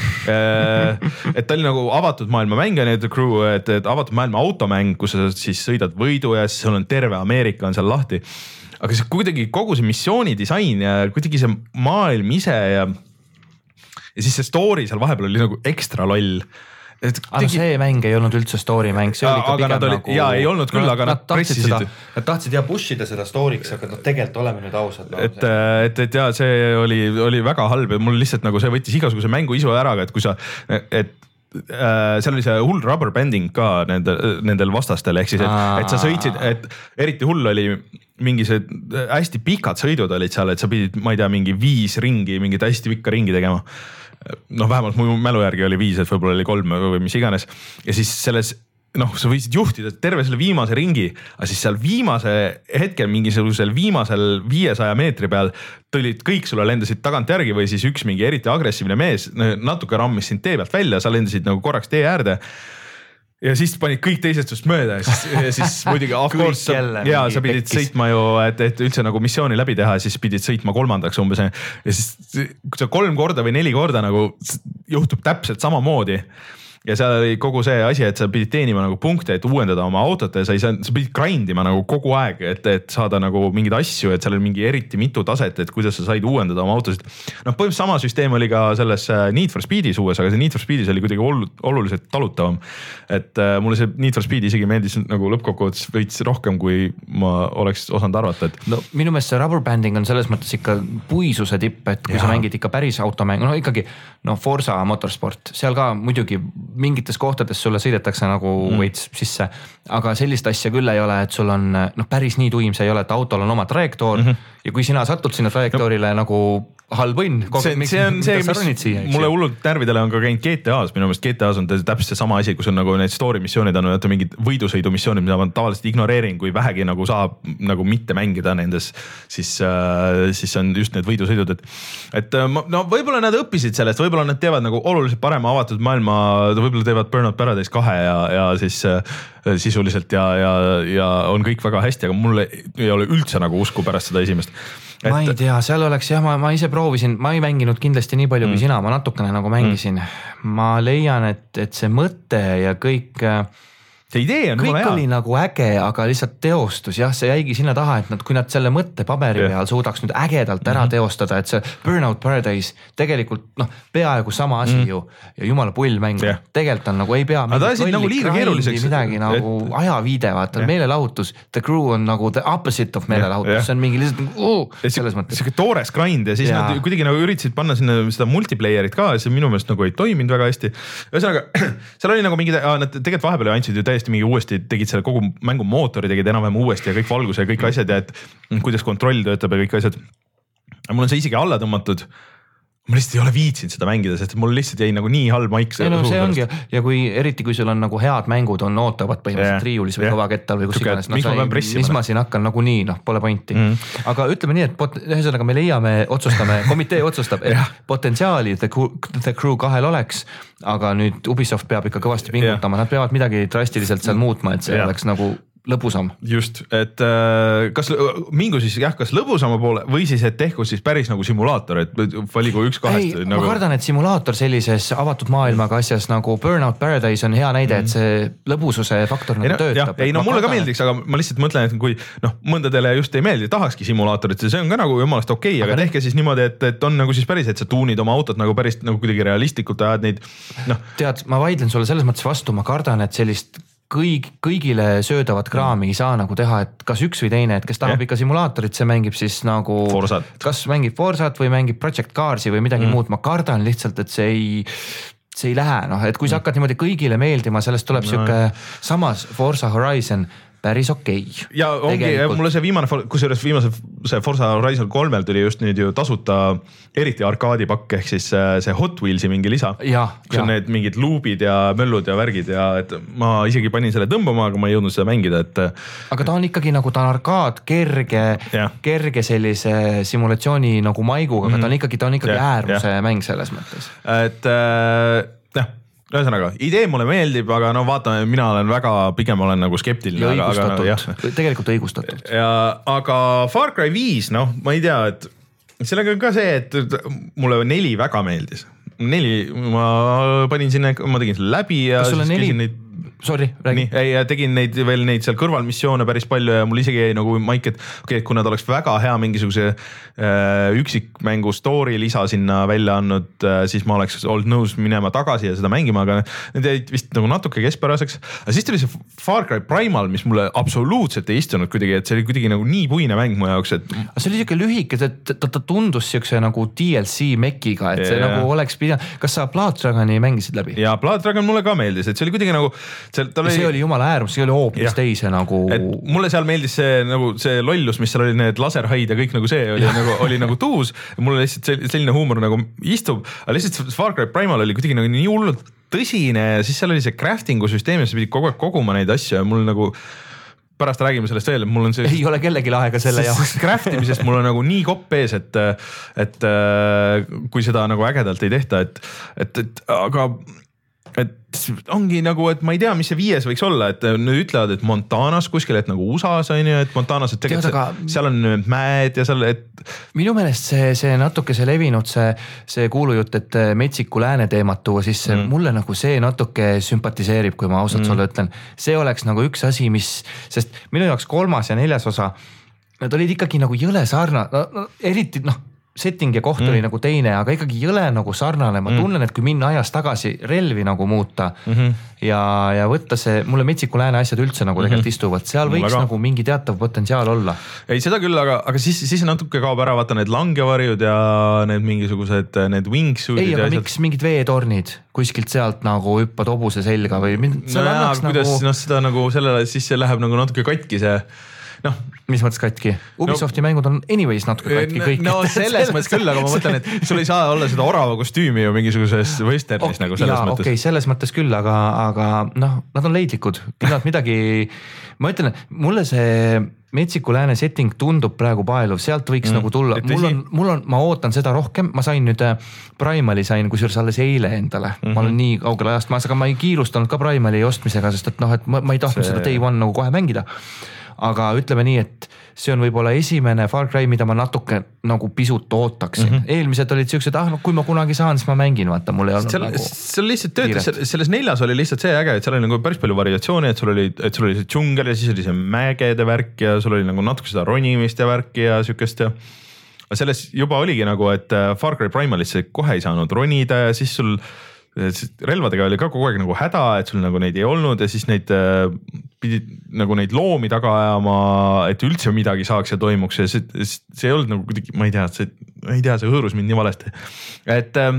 Et ta oli nagu avatud maailma mäng, The Crew, et, et avatud maailma automäng, kus sa siis sõidad võidu ja siis sul on terve Ameerika on seal lahti. Aga see kuidagi kogu see missiooni disain ja kuidagi see maailm ise ja, ja siis see story seal vahepeal oli nagu ekstra loll. Et aga tegi... see mäng ei olnud üldse story mäng, see oli ka pigem oli, nagu... Jaa, ei olnud küll, no, aga nad, nad pressisid. Seda, nad tahtsid ja push ida seda story'ks, aga no, tegelikult oleme nüüd ausad. No, et, et, et jaa, see oli, oli väga halb ja mul lihtsalt nagu see võttis igasuguse mängu isu ära, et kui sa, et äh, seal oli see hull rubber banding ka nendel, nendel vastastel, ehk siis, et, et sa sõitsid, et eriti hull oli mingi see hästi pikad sõidud olid seal, et sa pidid, ma ei tea, mingi viis ringi, mingit hästi pikka ringi tegema. Noh, vähemalt mu mälu järgi oli viis, et võib-olla oli kolm või mis iganes. Ja siis selles, noh, sa võisid juhtida terve selle viimase ringi, aga siis seal viimase hetkel mingisugusel viimasel viiesaja meetri peal tulid kõik sulle lendasid tagant järgi või siis üks mingi eriti agressiivne mees natuke rammis sind tee pealt välja, sa lendasid nagu korraks tee äärde. Ja siis panid kõik teisest just mööda ja siis, ja siis muidugi of course sa, ja, sa pidid pekkis. sõitma ju, et, et üldse nagu missiooni läbi teha, siis pidid sõitma kolmandaks umbes ja siis kui sa kolm korda või neli korda nagu juhtub täpselt samamoodi ja seal oli kogu see asi, et sa pidid teenima nagu punkte, et uuendada oma autot ja sa, ei saa, sa pidid grindima nagu kogu aeg, et, et saada nagu mingeid asju, et seal oli mingi eriti mitu taset, et kuidas sa said uuendada oma autosid. Noh, põhimõtteliselt sama süsteem oli ka selles Need for Speedis uues, aga see Need for Speedis oli kuidagi oluliselt talutavam. Et äh, mulle see Need for Speed isegi meeldis nagu lõppkokkuvõttes veits rohkem, kui ma oleks osanud arvata. Et... No minu meelest see rubber banding on selles mõttes ikka puisuse tipp, et kui ja. Sa mängid ikka päris automängu, no ikkagi no Forza Motorsport, seal ka muidugi mingites kohtades sulle sõidetakse nagu mm. veits sisse, aga sellist asja küll ei ole, et sul on no, päris nii tuim see ei ole, et autol on oma trajektoor mm -hmm. ja kui sina satud sinna trajektoorile no. nagu halb õnn. see, see on see, mis siia, mulle hullult närvidele on ka käinud G T A-s, minu meelest G T A-s on täpselt see sama asi, kus on nagu need story missioonid on mingid võidusõidu missioonid, mida ma tavaliselt ignoreerin, kui vähegi nagu saab nagu mitte mängida nendes, siis, siis on just need võidusõidud, et, et no võib-olla nad õppisid sellest, võib-olla nad teevad nagu oluliselt parema avatud maailma, võib-olla teevad Burnout Paradise kahe ja, ja siis sisuliselt ja, ja, ja on kõik väga hästi, aga mulle ei ole üldse nagu usku pärast seda esimest. Et... ma ei tea, seal oleks jah, ma, ma ise proovisin, ma ei mänginud kindlasti nii palju mm. kui sina, ma natukene nagu mängisin. Mm. Ma leian, et, et see mõte ja kõik, see idee on kõik oli nagu äge, aga lihtsalt teostus, jah, see jäigi sinna taha, et nad, kui nad selle mõtte paberi yeah. peal suudaks nüüd ägedalt ära mm-hmm. teostada, et see Burnout Paradise tegelikult noh, peaaegu sama asi mm. ju ja jumala pull mäng, yeah. tegelikult on nagu ei pea nagu liiga keeruliseks midagi nagu et... ajaviide, vaata yeah. meelelahutus, The Crew on nagu the opposite of meelelahutus yeah. yeah. see on mingi lihtsalt uh, selles mõttes. See toores grind ja siis yeah. nad kuidagi nagu üritasid panna sinna seda multiplayerit ka, see minu meelest nagu ei toiminud väga hästi. Ühesõnaga, seal oli nagu mingi, nad tegelikult vahepeal andsid ju täiesti mingi uuesti tegid selle kogu mängu mootori, tegid enam-vähem uuesti ja kõik valguse ja kõik asjad ja et kuidas kontroll töötab ja kõik asjad. Mul on see isegi alla tõmmatud. Ma lihtsalt ei ole viitsinud seda mängida, sest mul lihtsalt jäi nagu nii halb maik. No, see ongi ja kui eriti kui sul on nagu head mängud on ootavad põhimõtteliselt yeah. riiulis või yeah. kõvakettal või kus iganes. No, mis, sai, mis ma siin hakkan nagu nii, noh, pole pointi. Mm. Aga ütleme nii, et pot, ühesõnaga me leiame, otsustame, komitee otsustab, et yeah. potentsiaali The Crew, The Crew kahel oleks, aga nüüd Ubisoft peab ikka kõvasti pingutama, yeah. nad peavad midagi drastiliselt seal muutma, et see yeah. oleks nagu lõbusam. Just, et kas mingu siis jah, kas lõbusama poole või siis, et tehku siis päris nagu simulaator, et valigu üks kahest. Ei, nagu... ma kardan, et simulaator sellises avatud maailmaga asjas nagu Burnout Paradise on hea näide, et see lõbususe faktor nagu töötab. Ei, no mulle kardan, ka meeldiks, aga ma lihtsalt mõtlen, et kui noh, mõndadele just ei meeldi, tahakski simulaatorit, see on ka nagu jumalast okei, okay, aga, aga tehke siis niimoodi, et, et on nagu siis päris, et sa tuunid oma autot nagu päris nagu kuidagi realistlikult ajad neid. No. Tead, ma vaidlen sulle selles mõttes vastu, ma kardan, et sellist kõik, kõigile söödavat kraami ei saa nagu teha, et kas üks või teine, et kes tahab yeah. ikka simulaatorit, see mängib siis nagu Forsat. Kas mängib Forsat või mängib Project Carsi või midagi mm. muud, ma kardan lihtsalt, et see ei see ei lähe, noh, et kui sa hakkad niimoodi kõigile meeldima, sellest tuleb no. siuke samas Forza Horizon päris okei. Okay. Ja ongi, Tegelikult... mulle see viimane, kusjuures viimase see Forza Horizon kolmel tuli just nüüd ju tasuta eriti arkaadipakk, ehk siis see Hot Wheelsi mingi lisa. Ja, kus on need mingid luubid ja möllud ja värgid ja et ma isegi panin selle tõmbama, aga ma ei jõudnud seda mängida, et. Aga ta on ikkagi nagu, ta on arkaad, kerge, ja. kerge sellise simulatsiooni nagu maiguga, aga mm. ta on ikkagi, ta on ikkagi ja, äärmuse ja. mäng selles mõttes. Et äh, jah. Ühesõnaga, idee mulle meeldib, aga no vaatame, mina olen väga, pigem olen nagu skeptiline. Ja õigustatud, aga, no, tegelikult õigustatud. Ja, aga Far Cry viis, noh, ma ei tea, et sellega on ka see, et mulle neli väga meeldis. Neli, ma panin sinna, ma tegin selle läbi ja kas sulle neli? Neid... Sorry, räägi. Nii, ei, tegin neid veel neid seal kõrvalmissioone päris palju ja mul isegi jäi nagu maik, et okei, et kui nad oleks väga hea mingisuguse äh, üksikmängu story lisa sinna välja andnud, äh, siis ma oleks olnud nõus minema tagasi ja seda mängima, aga need jäid vist nagu natuke keskpäraseks. Aga siis tuli see Far Cry Primal, mis mulle absoluutselt ei istunud kuidagi, et see oli kuidagi nagu nii puine mäng mu jaoks, et. See oli siuke lühike, et ta, ta tundus siukse nagu D L C mekiga, et see ja. nagu oleks pidanud. Kas sa Blood Dragoni mängisid läbi? Ja Blood Dragon mulle ka meeldis, et see oli kuidagi nagu Seal, oli... see oli jumala äärmus, see oli hoopis teise nagu. Et mulle seal meeldis see nagu see lollus, mis seal oli, need laserhaid ja kõik nagu see oli nagu oli nagu tuus. Mulle lihtsalt selline huumor nagu istub, aga lihtsalt Far Cry Primal oli kuidagi nagu nii hullult tõsine ja siis seal oli see craftingu süsteem ja sa pidid kogu aeg koguma neid asju ja mul nagu pärast räägime sellest veel, et mul on see. Ei ole kellegi aega selle jaoks. Craftimisest mul on nagu nii kopp ees, et, et kui seda nagu ägedalt ei tehta, et, et, et aga et ongi nagu, et ma ei tea, mis see viies võiks olla, et nüüd ütlevad, et Montanas kuskil, et nagu U S A-s on ju, et Montanas, et tegelikult Tead, aga... seal on mäed ja seal, et. Minu meelest see, see natuke see levinud, see, see kuulujutt, et metsiku lääne teemat tuua, siis mm. mulle nagu see natuke sümpatiseerib, kui ma ausalt mm. sulle ütlen. See oleks nagu üks asi, mis, sest minu jaoks kolmas ja neljas osa, nad olid ikkagi nagu jõle sarna, no, no, eriti noh, setting ja koht mm. oli nagu teine, aga ikkagi jõle nagu sarnane. Ma mm. tunnen, et kui minna ajas tagasi relvi nagu muuta mm-hmm. ja, ja võtta see, mulle metsiku lääne asjad üldse nagu tegelikult mm-hmm. istuvad, seal võiks väga. Nagu mingi teatav potentsiaal olla. Ei, seda küll, aga, aga siis, siis natuke kaob ära, vaata need langevarjud ja need mingisugused, need wingsuitid. Ei, aga miks mingid veetornid kuskilt sealt nagu hüppad hobuse selga või? No jaa, aga kuidas, nagu... no seda nagu sellele, siis see läheb nagu natuke katki see noh. mis mõttes katki? Ubisofti no, mängud on anyways natuke katki no, kõik. No selles mõttes küll, aga ma mõtlen, et sul ei saa olla seda orava kostüümi ju mingisuguses westernis okay, nagu selles jaa, mõttes. okei, okay, selles mõttes küll, aga, aga noh, nad on leidlikud. Nad midagi, ma ütlen, mulle see Metsiku lääne setting tundub praegu paeluv, sealt võiks mm. nagu tulla. Mul on, mul on, ma ootan seda rohkem, ma sain nüüd Primali sain kusjuures alles eile endale. Mm-hmm. Ma olen nii kaugel ajast maas, aga ma ei kiirustanud ka Primali ostmisega, sest et noh, et ma, ma ei tahtnud see... seda Day One nagu kohe mängida. Aga ütleme nii, et see on võib-olla esimene Far Cry, mida ma natuke nagu pisut ootaksin. Mm-hmm. Eelmised olid siuksed, ah no kui ma kunagi saan, siis ma mängin, vaata, mul ei olnud seal, nagu seal lihtsalt töötas, selles neljas oli lihtsalt see äge, et seal oli nagu päris palju variatsiooni, et sul oli, et sul oli see džungel ja siis oli see mägede värk ja sul oli nagu natuke seda ronimist ja värki ja siukest ja selles juba oligi nagu, et Far Cry Primalisse kohe ei saanud ronida ja siis sul relvadega oli ka kogu aeg nagu häda, et sul nagu neid ei olnud ja siis neid pidid nagu neid loomi taga ajama, et üldse midagi saaks ja toimuks ja see, see ei olnud nagu kuidagi, ma ei tea, see, ma ei tea, see hõõrus mind nii valesti. Et ähm,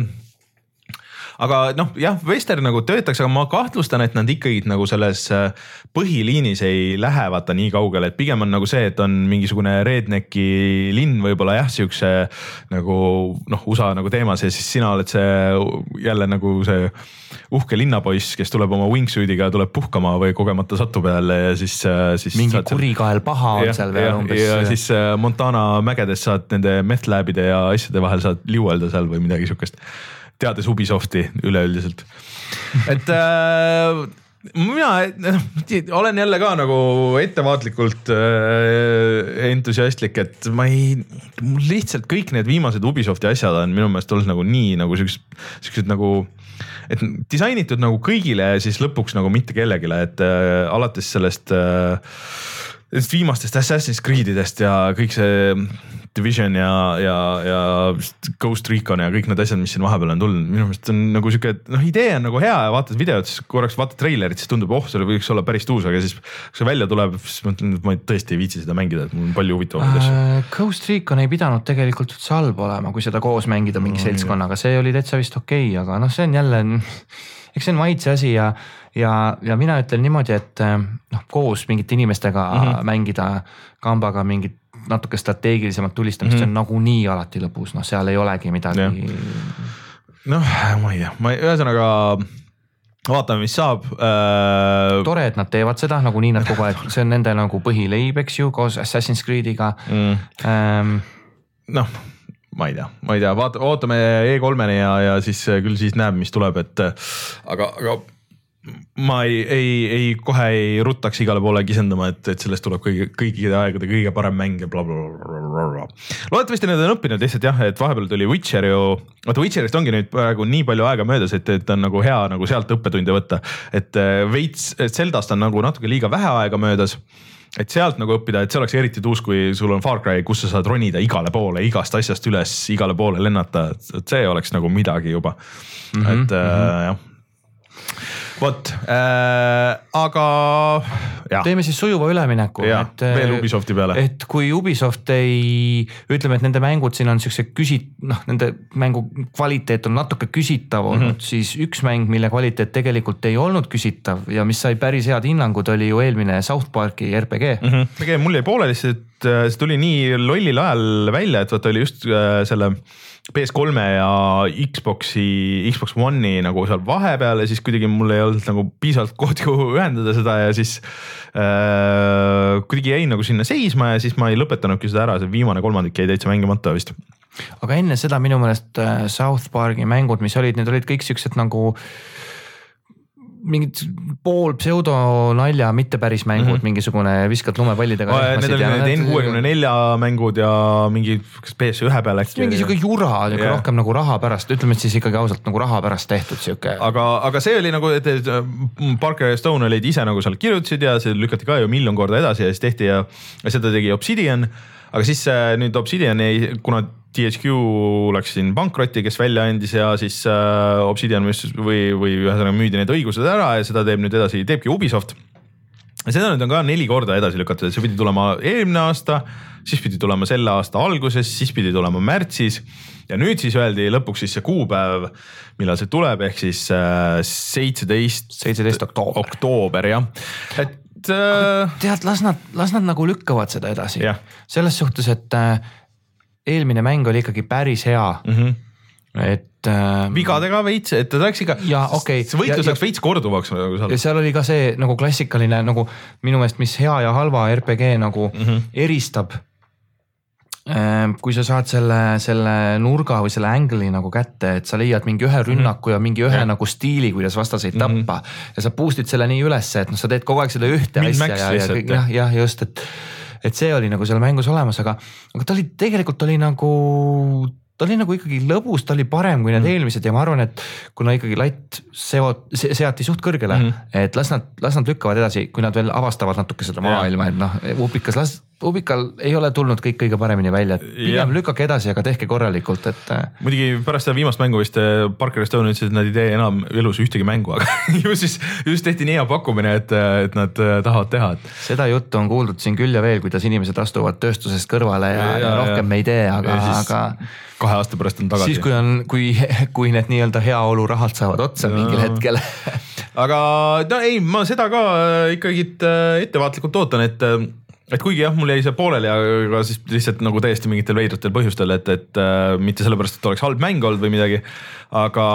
aga noh, jah, Western nagu töötaks, aga ma kahtlustan, et nad ikkagi nagu selles põhiliinis ei lähe vaata nii kaugele, et pigem on nagu see, et on mingisugune rednecki linn võib-olla jah, siukse nagu noh, U S A nagu teemas ja siis sina oled see jälle nagu see uhke linnapoiss, kes tuleb oma wingsuitiga, tuleb puhkama või kogemata satub jälle ja siis, siis mingi kurikael paha on ja, seal veel ja, umbes. Ja siis Montana mägedes saad nende meth-läbide ja asjade vahel saad liuelda seal või midagi siukest. Teades Ubisofti üleüldiselt. Et äh, mina olen jälle ka nagu ettevaatlikult äh, entusiastlik, et ma ei, lihtsalt kõik need viimased Ubisofti asjad on minu meelest olnud nagu nii nagu siuksed, siuksed nagu, et disainitud nagu kõigile ja siis lõpuks nagu mitte kellegile, et äh, alates sellest äh, viimastest Assassin's Creedidest ja kõik see Division ja, ja, ja Ghost Recon ja kõik need asjad, mis siin vahepeal on tulnud, minu meelest on nagu siuke, noh, idee on nagu hea ja vaatad videot, siis korraks vaatad treilerit, siis tundub, oh, see võiks olla päris tuus, aga siis kui see välja tuleb, siis mõtlen, et ma tõesti ei viitsi seda mängida, et mul on palju huvitavaid asju. Uh, Ghost Recon ei pidanud tegelikult üldse halb olema, kui seda koos mängida mingi no, seltskonnaga, see oli täitsa vist okei okay,, aga noh, see on jälle, eks see on maitse asi ja Ja, ja mina ütlen niimoodi, et noh, koos mingite inimestega mm-hmm. mängida kambaga mingit natuke strateegilisemat tulistamist, mm-hmm. see on nagu nii alati lõpus, noh seal ei olegi midagi. Noh, ma ei tea, ma ei, ühesõnaga vaatame, mis saab. Äh... Tore, et nad teevad seda, nagu nii nad kogu aeg, see on nende nagu põhileib, eks ju, koos Assassin's Creediga. Mm. Ähm... noh, ma ei tea, ma ei tea, vaata, ootame E kolmeni ja, ja siis küll siis näeb, mis tuleb, et aga, aga ma ei, ei, ei kohe ei ruttaks igale poole kisendama, et, et sellest tuleb kõigi, kõigide aegade kõige parem mäng ja blablabla. Loodetavasti need on õppinud lihtsalt jah, et vahepeal tuli Witcher ju, vaata Witcherist ongi nüüd praegu nii palju aega möödas, et, et on nagu hea nagu sealt õppetunde võtta, et veits Zeldast on nagu natuke liiga vähe aega möödas, et sealt nagu õppida, et see oleks eriti tuus, kui sul on Far Cry, kus sa saad ronida igale poole, igast asjast üles, igale poole lennata, et see oleks nagu midagi juba, mm-hmm, et mm-hmm. Äh, jah. Vot, äh, aga jah. Teeme siis sujuva ülemineku. Ja, et, veel Ubisofti peale. Et kui Ubisoft ei, ütleme, et nende mängud siin on siukse küsit, noh, nende mängu kvaliteet on natuke küsitav olnud, mm-hmm. siis üks mäng, mille kvaliteet tegelikult ei olnud küsitav ja mis sai päris head hinnangud, oli ju eelmine South Parki R P G. Mm-hmm. R P G mul jäi pooleli, et see tuli nii lollil ajal välja, et vaata oli just selle P S kolme ja Xboxi, Xbox One'i nagu seal vahepeal ja siis kuidagi mul ei olnud nagu piisavalt koodi ühendada seda ja siis äh, kuidagi jäi nagu sinna seisma ja siis ma ei lõpetanudki seda ära, see viimane kolmandik jäi täitsa mängimata vist. Aga enne seda minu meelest South Parki mängud, mis olid, need olid kõik siuksed nagu mingid pool pseudo nalja, mitte päris mängud, mm-hmm. mingisugune viskad lumepallidega. Need olid need N kuuekümne nelja mängud ja mingi P S üks peal äkki. Mingi siuke jura, yeah. rohkem nagu raha pärast, ütleme, et siis ikkagi ausalt nagu raha pärast tehtud siuke. Aga, aga see oli nagu, et Parker ja Stone olid ise nagu seal kirjutasid ja see lükati ka ju miljon korda edasi ja siis tehti ja, ja seda tegi Obsidian. Aga siis nüüd Obsidian ei, kuna T H Q läks siin pankrotti, kes välja andis ja siis äh, Obsidian või, või ühesõnaga müüdi need õigused ära ja seda teeb nüüd edasi, teebki Ubisoft. Seda nüüd on ka neli korda edasi lükatud, see pidi tulema eelmine aasta, siis pidi tulema selle aasta alguses, siis pidi tulema märtsis ja nüüd siis öeldi lõpuks siis see kuupäev, millal see tuleb, ehk siis äh, seitseteist oktoober. oktoober, jah. Et et äh.... tead, las nad, las nad nagu lükkavad seda edasi. Yeah. Selles suhtes, et äh, eelmine mäng oli ikkagi päris hea. Mm-hmm. Et äh, vigadega veits, et ta läks ikka, ja, okay. see võitlus läks veits korduvaks. Nagu ja seal oli ka see nagu klassikaline nagu minu meelest, mis hea ja halva R P G nagu mm-hmm. eristab. Kui sa saad selle, selle nurga või selle angle'i nagu kätte, et sa leiad mingi ühe rünnaku mm-hmm. ja mingi ühe ja. Nagu stiili, kuidas vastaseid tappa mm-hmm. ja sa boost'id selle nii ülesse, et no, sa teed kogu aeg seda ühte Min asja ja, ja, ja, ja just, et, et see oli nagu seal mängus olemas, aga, aga ta oli tegelikult oli nagu ta oli nagu ikkagi lõbus, ta oli parem kui need mm. eelmised ja ma arvan, et kuna ikkagi latt seot, se, seati suht kõrgele, mm. et las nad, las nad lükkavad edasi, kui nad veel avastavad natuke seda maailma, et noh, Ubikas, las, Ubikal ei ole tulnud kõik kõige paremini välja, et pigem lükake edasi, aga tehke korralikult, et. Muidugi pärast seda viimast mängu vist Parker Stone ütles, et nad ei tee enam elus ühtegi mängu, aga ju siis just tehti nii hea pakkumine, et, et nad tahavad teha. Et... seda juttu on kuuldud siin küll ja veel, kuidas inimesed astuvad tööstusest kõrvale ja, ja, ja rohkem ja. Me ei tee, aga, aga kahe aasta pärast on tagasi. Siis kui on, kui, kui need nii-öelda heaolu rahalt saavad otsa no. Mingil hetkel. Aga no ei, ma seda ka ikkagi ettevaatlikult ootan, et et kuigi jah, mul jäi see pooleli, aga siis lihtsalt nagu täiesti mingitel veidratel põhjustel, et, et äh, mitte sellepärast, et oleks halb mäng olnud või midagi, aga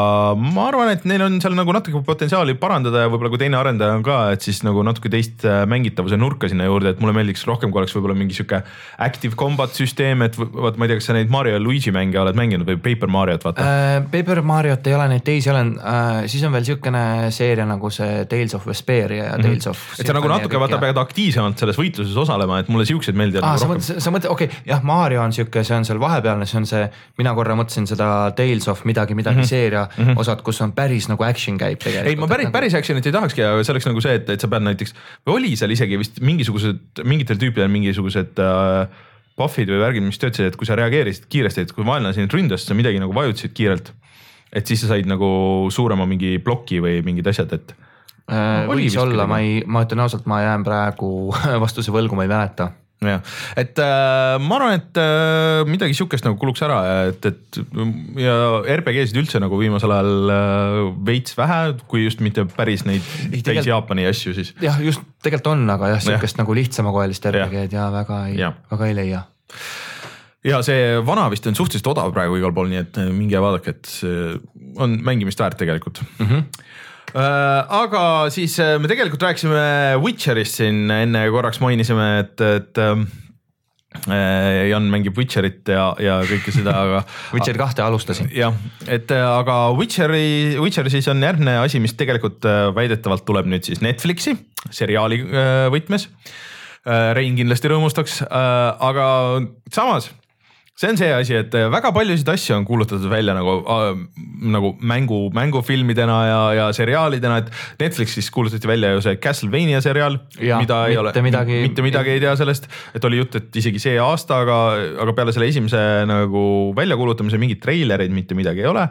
ma arvan, et neil on seal nagu natuke potentsiaali parandada ja võib-olla kui teine arendaja on ka, et siis nagu natuke teist mängitavuse nurka sinna juurde, et mulle meeldiks rohkem, kui oleks võib-olla mingi siuke active combat süsteem, et vaat ma ei tea, kas sa neid Mario ja Luigi mänge oled mänginud või Paper Mariot, vaata äh,? Paper Mariot ei ole, neid teisi olen äh,, siis on veel siukene seeria nagu see Tales of Vesperia ja Tales mm-hmm. of et sa nagu natuke vaata pead aktiivsemalt selles võitluses osalema, et mulle siuksed meeldivad ah, nagu rohkem. Sa mõtled, okei, okay, jah, Mario on siuke, see on seal vahepealne, see on see, mina korra mõtlesin seda Tales of midagi, midagi mm-hmm. seeria mm-hmm. osad, kus on päris nagu action käib tegelikult. Ei, ma päris, nagu... päris actionit ei tahakski, aga see oleks nagu see, et, et sa pead näiteks, või oli seal isegi vist mingisugused, mingitel tüüpidel mingisugused äh, buffid või värgid, mis töötasid, et kui sa reageerisid kiiresti, et kui vaenlane sind ründas, sa midagi nagu vajutasid kiirelt, et siis sa said nagu suurema mingi ploki või mingid asjad, et äh, võis olla, ma ei, ma ütlen ausalt, ma jään praegu vastuse võlgu, ma ei mäleta. Ja. Et äh, ma arvan, et äh, midagi siukest nagu kuluks ära, et, et ja R P G-sid üldse nagu viimasel ajal äh, veits vähe, kui just mitte päris neid täis Jaapani asju siis. Jah, just tegelikult on, aga jah, siukest ja. Nagu lihtsamakoelist R P G-d ja väga ei, ja. Väga ei leia. Ja see vana vist on suhteliselt odav praegu igal pool, nii et minge vaadake, et see on mängimist väärt tegelikult. Mhm. Uh, aga siis uh, me tegelikult rääkisime Witcherist siin enne korraks mainisime, et, et uh, Jan mängib Witcherit ja, ja kõike seda, aga Witcher kahte alustasin. Jah, et uh, aga Witcheri, Witcheri siis on järgmine asi, mis tegelikult uh, väidetavalt tuleb nüüd siis Netflixi seriaali uh, võtmes. Uh, Rein kindlasti rõõmustaks, uh, aga samas see on see asi, et väga paljusid asju on kuulutatud välja nagu, nagu mängu, mängufilmidena ja, ja seriaalidena, et Netflixis kuulutati välja ju see Castlevania seriaal, ja, mida ei ole, midagi, mitte midagi ei tea sellest, et oli jutt, et isegi see aasta, aga, aga peale selle esimese nagu väljakuulutamise mingid treilerid, mitte midagi ei ole.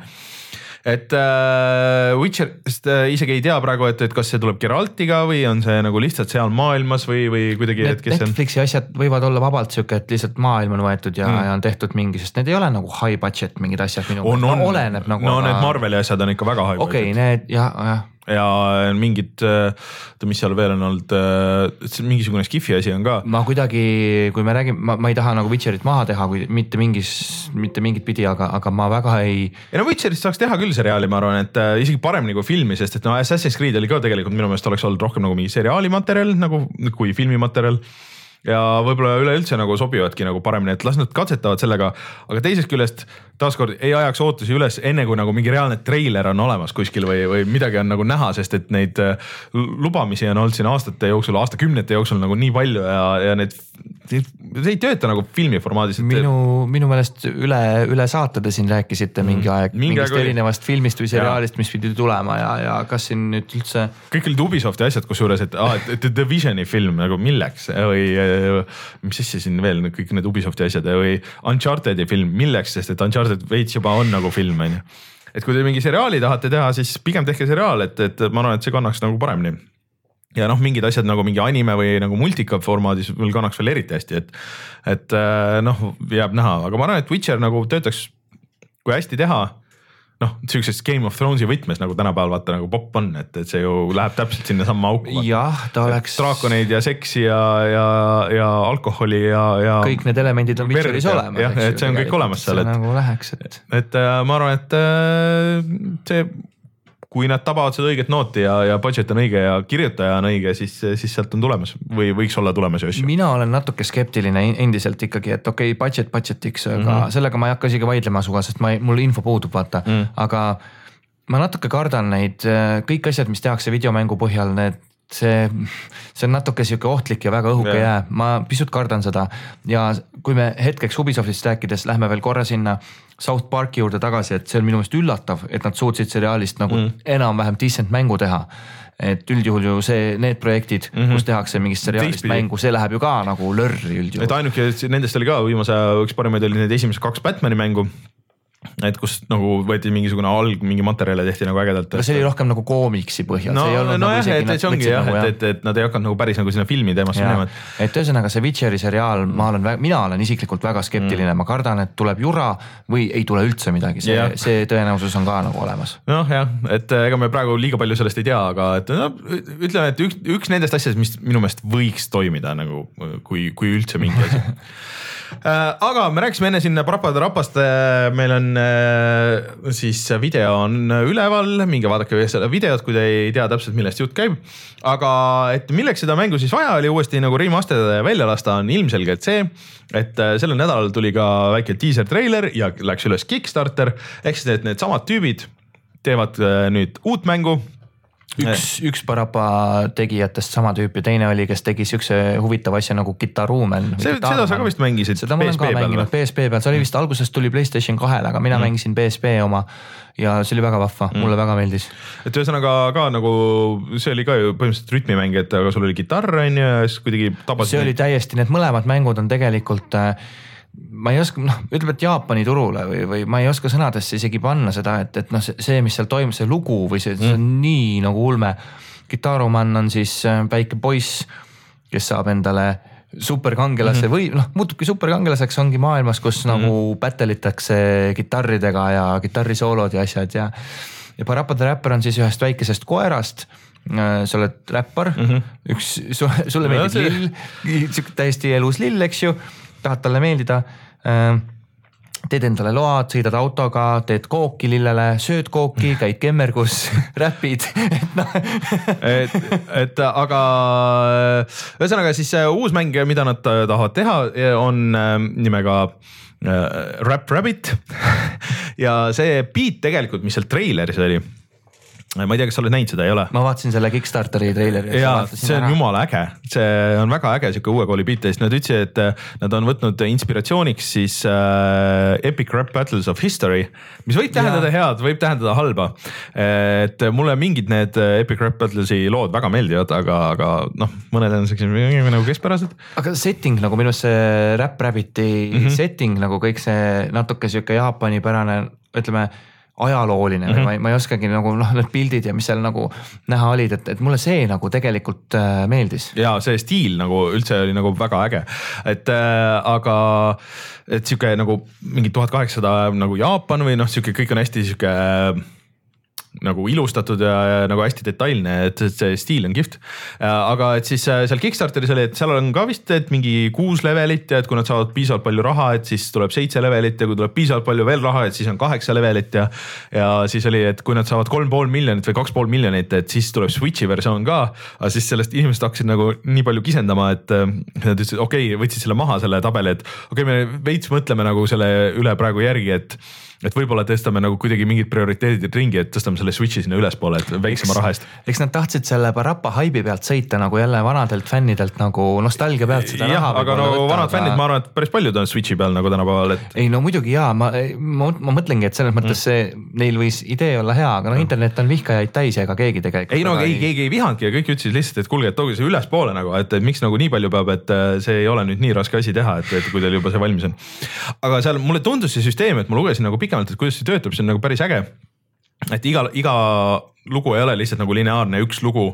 Et äh, Witcherist äh, isegi ei tea praegu, et, et kas see tuleb Geraltiga või on see nagu lihtsalt seal maailmas või, või kuidagi Net, Netflixi on... asjad võivad olla vabalt siuke, et lihtsalt maailm on võetud ja, mm. ja on tehtud mingi, sest need ei ole nagu high budget mingid asjad minu on, on, no, oleneb nagu no aga... need Marveli asjad on ikka väga high okay, budget. Okei, need ja, jah ja mingid, mis seal veel on olnud, mingisugune skifi asi on ka. Ma kuidagi, kui me räägime, ma, ma ei taha nagu Witcherit maha teha, kui mitte mingis, mitte mingit pidi, aga, aga ma väga ei... Ja no Witcherist saaks teha küll seriaali, ma arvan, et isegi paremini kui filmi, sest et no Assassin's Creed oli ka tegelikult minu meelest oleks olnud rohkem nagu mingi seriaali materjal, nagu kui filmimaterjal. Ja võib-olla üleüldse nagu sobivadki nagu paremini, et las nad katsetavad sellega, aga teisest küljest taaskord ei ajaks ootusi üles enne kui nagu mingi reaalne treiler on olemas kuskil või, või midagi on nagu näha, sest et neid lubamisi on olnud siin aastate jooksul, aastakümnete jooksul nagu nii palju ja, ja need see ei tööta nagu filmiformaadis. Minu, minu meelest üle, üle saate te siin rääkisite mingi aeg mingi mingist aeg erinevast filmist või seriaalist, mis pidi tulema ja, ja kas siin nüüd üldse kõik olid Ubisofti asjad kusjuures, et, ah, et The Divisioni film nagu milleks või mis asja siin veel, kõik need Ubisofti asjad või Uncharted'i film, milleks, sest et Uncharted veits juba on nagu film, on ju. Et kui te mingi seriaali tahate teha, siis pigem tehke seriaal, et, et ma arvan, et see kannaks nagu paremini. Ja noh, mingid asjad nagu mingi anime või nagu multika formaadis veel kannaks veel eriti hästi, et, et noh, jääb näha, aga ma arvan, et Witcher nagu töötaks, kui hästi teha, noh, sellisest Game of Thronesi võtmes nagu tänapäeval vaata nagu pop on, et, et see ju läheb täpselt sinna samma auku. jah, ta oleks. Draakoneid ja seksi ja, ja, ja alkoholi ja, ja. kõik need elemendid on Witcheris olemas. jah, et see on kõik olemas seal. Et... nagu läheks, et. et ma arvan, et see, kui nad tabavad seda õiget nooti ja, ja budget on õige ja kirjutaja on õige, siis, siis sealt on tulemas või võiks olla tulemas ju asju. mina olen natuke skeptiline endiselt ikkagi, et okei okay,, budget budgetiks, aga mm -hmm. sellega ma ei hakka isegi vaidlema suga, sest ma ei, mul info puudub, vaata mm., aga ma natuke kardan neid, kõik asjad, mis tehakse videomängu põhjal, need see, see on natuke siuke ohtlik ja väga õhuke yeah. jää, ma pisut kardan seda ja kui me hetkeks Ubisoftist rääkides lähme veel korra sinna South Parki juurde tagasi, et see on minu meelest üllatav, et nad suutsid seriaalist nagu mm. enam-vähem decent mängu teha. Et üldjuhul ju see, need projektid, mm -hmm. kus tehakse mingist seriaalist mängu, see läheb ju ka nagu lörri üldjuhul. Et ainuke nendest oli ka viimase üks parimaid oli need esimesed kaks Batmani mängu. Et kus nagu võeti mingisugune alg, mingi materjale tehti nagu ägedalt. Aga see oli rohkem nagu koomiksi põhjal. No, no no nagu jah, et, et see ongi jah, nagu, et, et, et nad ei hakanud nagu päris nagu sinna filmi teemasse minema. Et ühesõnaga see Witcheri seriaal, ma olen, mina olen isiklikult väga skeptiline, mm. ma kardan, et tuleb jura või ei tule üldse midagi, see, yeah. see tõenäosus on ka nagu olemas. Noh jah, et ega me praegu liiga palju sellest ei tea, aga et no, ütleme, et üks, üks nendest asjadest, mis minu meelest võiks toimida nagu, kui, kui üldse mingi asi. Aga me rääkisime enne sinna Parapade rapast, meil on siis video on üleval, minge vaadake seda videot, kui te ei tea täpselt, millest jutt käib. Aga et milleks seda mängu siis vaja oli uuesti nagu remasterida ja välja lasta on ilmselgelt see, et sellel nädalal tuli ka väike teaser trailer ja läks üles Kickstarter, ehk siis et need samad tüübid teevad nüüd uut mängu. Üks, üks Parapa tegijatest sama tüüp ja teine oli, kes tegi siukse huvitava asja nagu Guitarumen. Seda sa ka vist mängisid seda P S P peal. P S P peal, see oli vist alguses tuli PlayStation kahele, aga mina mm. mängisin P S P oma ja see oli väga vahva, mm. mulle väga meeldis. Et ühesõnaga ka nagu, see oli ka ju põhimõtteliselt rütmimäng, et aga sul oli kitarr on ja siis kuidagi tabas. See oli täiesti, need mõlemad mängud on tegelikult ma ei oska, noh, ütleme, et Jaapani turule või, või ma ei oska sõnadesse isegi panna seda, et, et noh, see, mis seal toimub, see lugu või see, see on mm. nii nagu ulme. Guitaruman on siis väike poiss, kes saab endale superkangelase mm -hmm. või noh, muutubki superkangelaseks, ongi maailmas, kus mm -hmm. nagu battleitakse kitarridega ja kitarrisoolod ja asjad ja, ja Parappa the Rapper on siis ühest väikesest koerast. Sa oled räppar, mm -hmm. üks, sulle meeldib lill, täiesti elus lill, eks ju. Tahad talle meeldida, teed endale load, sõidad autoga, teed kooki lillele, sööd kooki, käid kemmergus, räpid. Et, no. et, et aga ühesõnaga siis uus mäng, mida nad tahavad teha, on nimega Rap Rabbit ja see beat tegelikult, mis seal traileris oli, ma ei tea, kas sa oled näinud seda, ei ole? Ma vaatasin selle Kickstarteri traileri. Jaa, see on jumala äge. See on väga äge siuke uue kooli beat. Nad ütlesid, et nad on võtnud inspiratsiooniks siis uh, Epic Rap Battles of History, mis võib tähendada ja. head, võib tähendada halba. Et mulle mingid need Epic Rap Battlesi lood väga meeldivad, aga, aga noh, mõned on sellised nagu keskpärased. Aga setting nagu minu see Rap Rabbiti mm -hmm. setting nagu kõik see natuke siuke Jaapani pärane, ütleme, ajalooline mm -hmm. või ma ei, ma ei oskagi nagu noh, need pildid ja mis seal nagu näha olid, et, et mulle see nagu tegelikult äh, meeldis. Ja see stiil nagu üldse oli nagu väga äge, et äh, aga et siuke nagu mingi tuhat kaheksasada nagu Jaapan või noh, siuke kõik on hästi siuke äh, nagu ilustatud ja, ja nagu hästi detailne, et see stiil on kihvt. Aga et siis seal Kickstarteris oli, et seal on ka vist, et mingi kuus levelit ja et kui nad saavad piisavalt palju raha, et siis tuleb seitse levelit ja kui tuleb piisavalt palju veel raha, et siis on kaheksa levelit ja, ja siis oli, et kui nad saavad kolm pool miljonit või kaks pool miljonit, et siis tuleb Switchi versioon ka, aga siis sellest inimesed hakkasid nagu nii palju kisendama, et nad ütlesid, okei okay,, võtsid selle maha selle tabeli, et okei okay,, me veits mõtleme nagu selle üle praegu järgi, et et võib-olla tõstame nagu kuidagi mingid prioriteedid ringi, et tõstame selle Switchi sinna ülespoole, et väiksema raha eest. Eks nad tahtsid selle Parappa haibi pealt sõita nagu jälle vanadelt fännidelt nagu nostalgia pealt seda ja, raha. aga no võtta, vanad aga... fännid, ma arvan, et päris paljud on Switchi peal nagu tänapäeval. Et... ei no muidugi jaa, ma, ma, ma mõtlengi, et selles mõttes see, neil võis idee olla hea, aga no internet on vihkajaid täis ega keegi tegelikult. ei no ei, keegi ei vihanudki ja kõik ütlesid lihtsalt, et kuulge, et tooge see ülespoole nagu, et, et miks nagu nii palju peab, et see ei ole nüüd nii raske asi teha, et, et kui teil juba see valmis on. Aga seal mulle tundus see süsteem, et ma lugesin nagu pikemalt, et kuidas see töötab, see on nagu päris äge, et iga, iga lugu ei ole lihtsalt nagu lineaarne üks lugu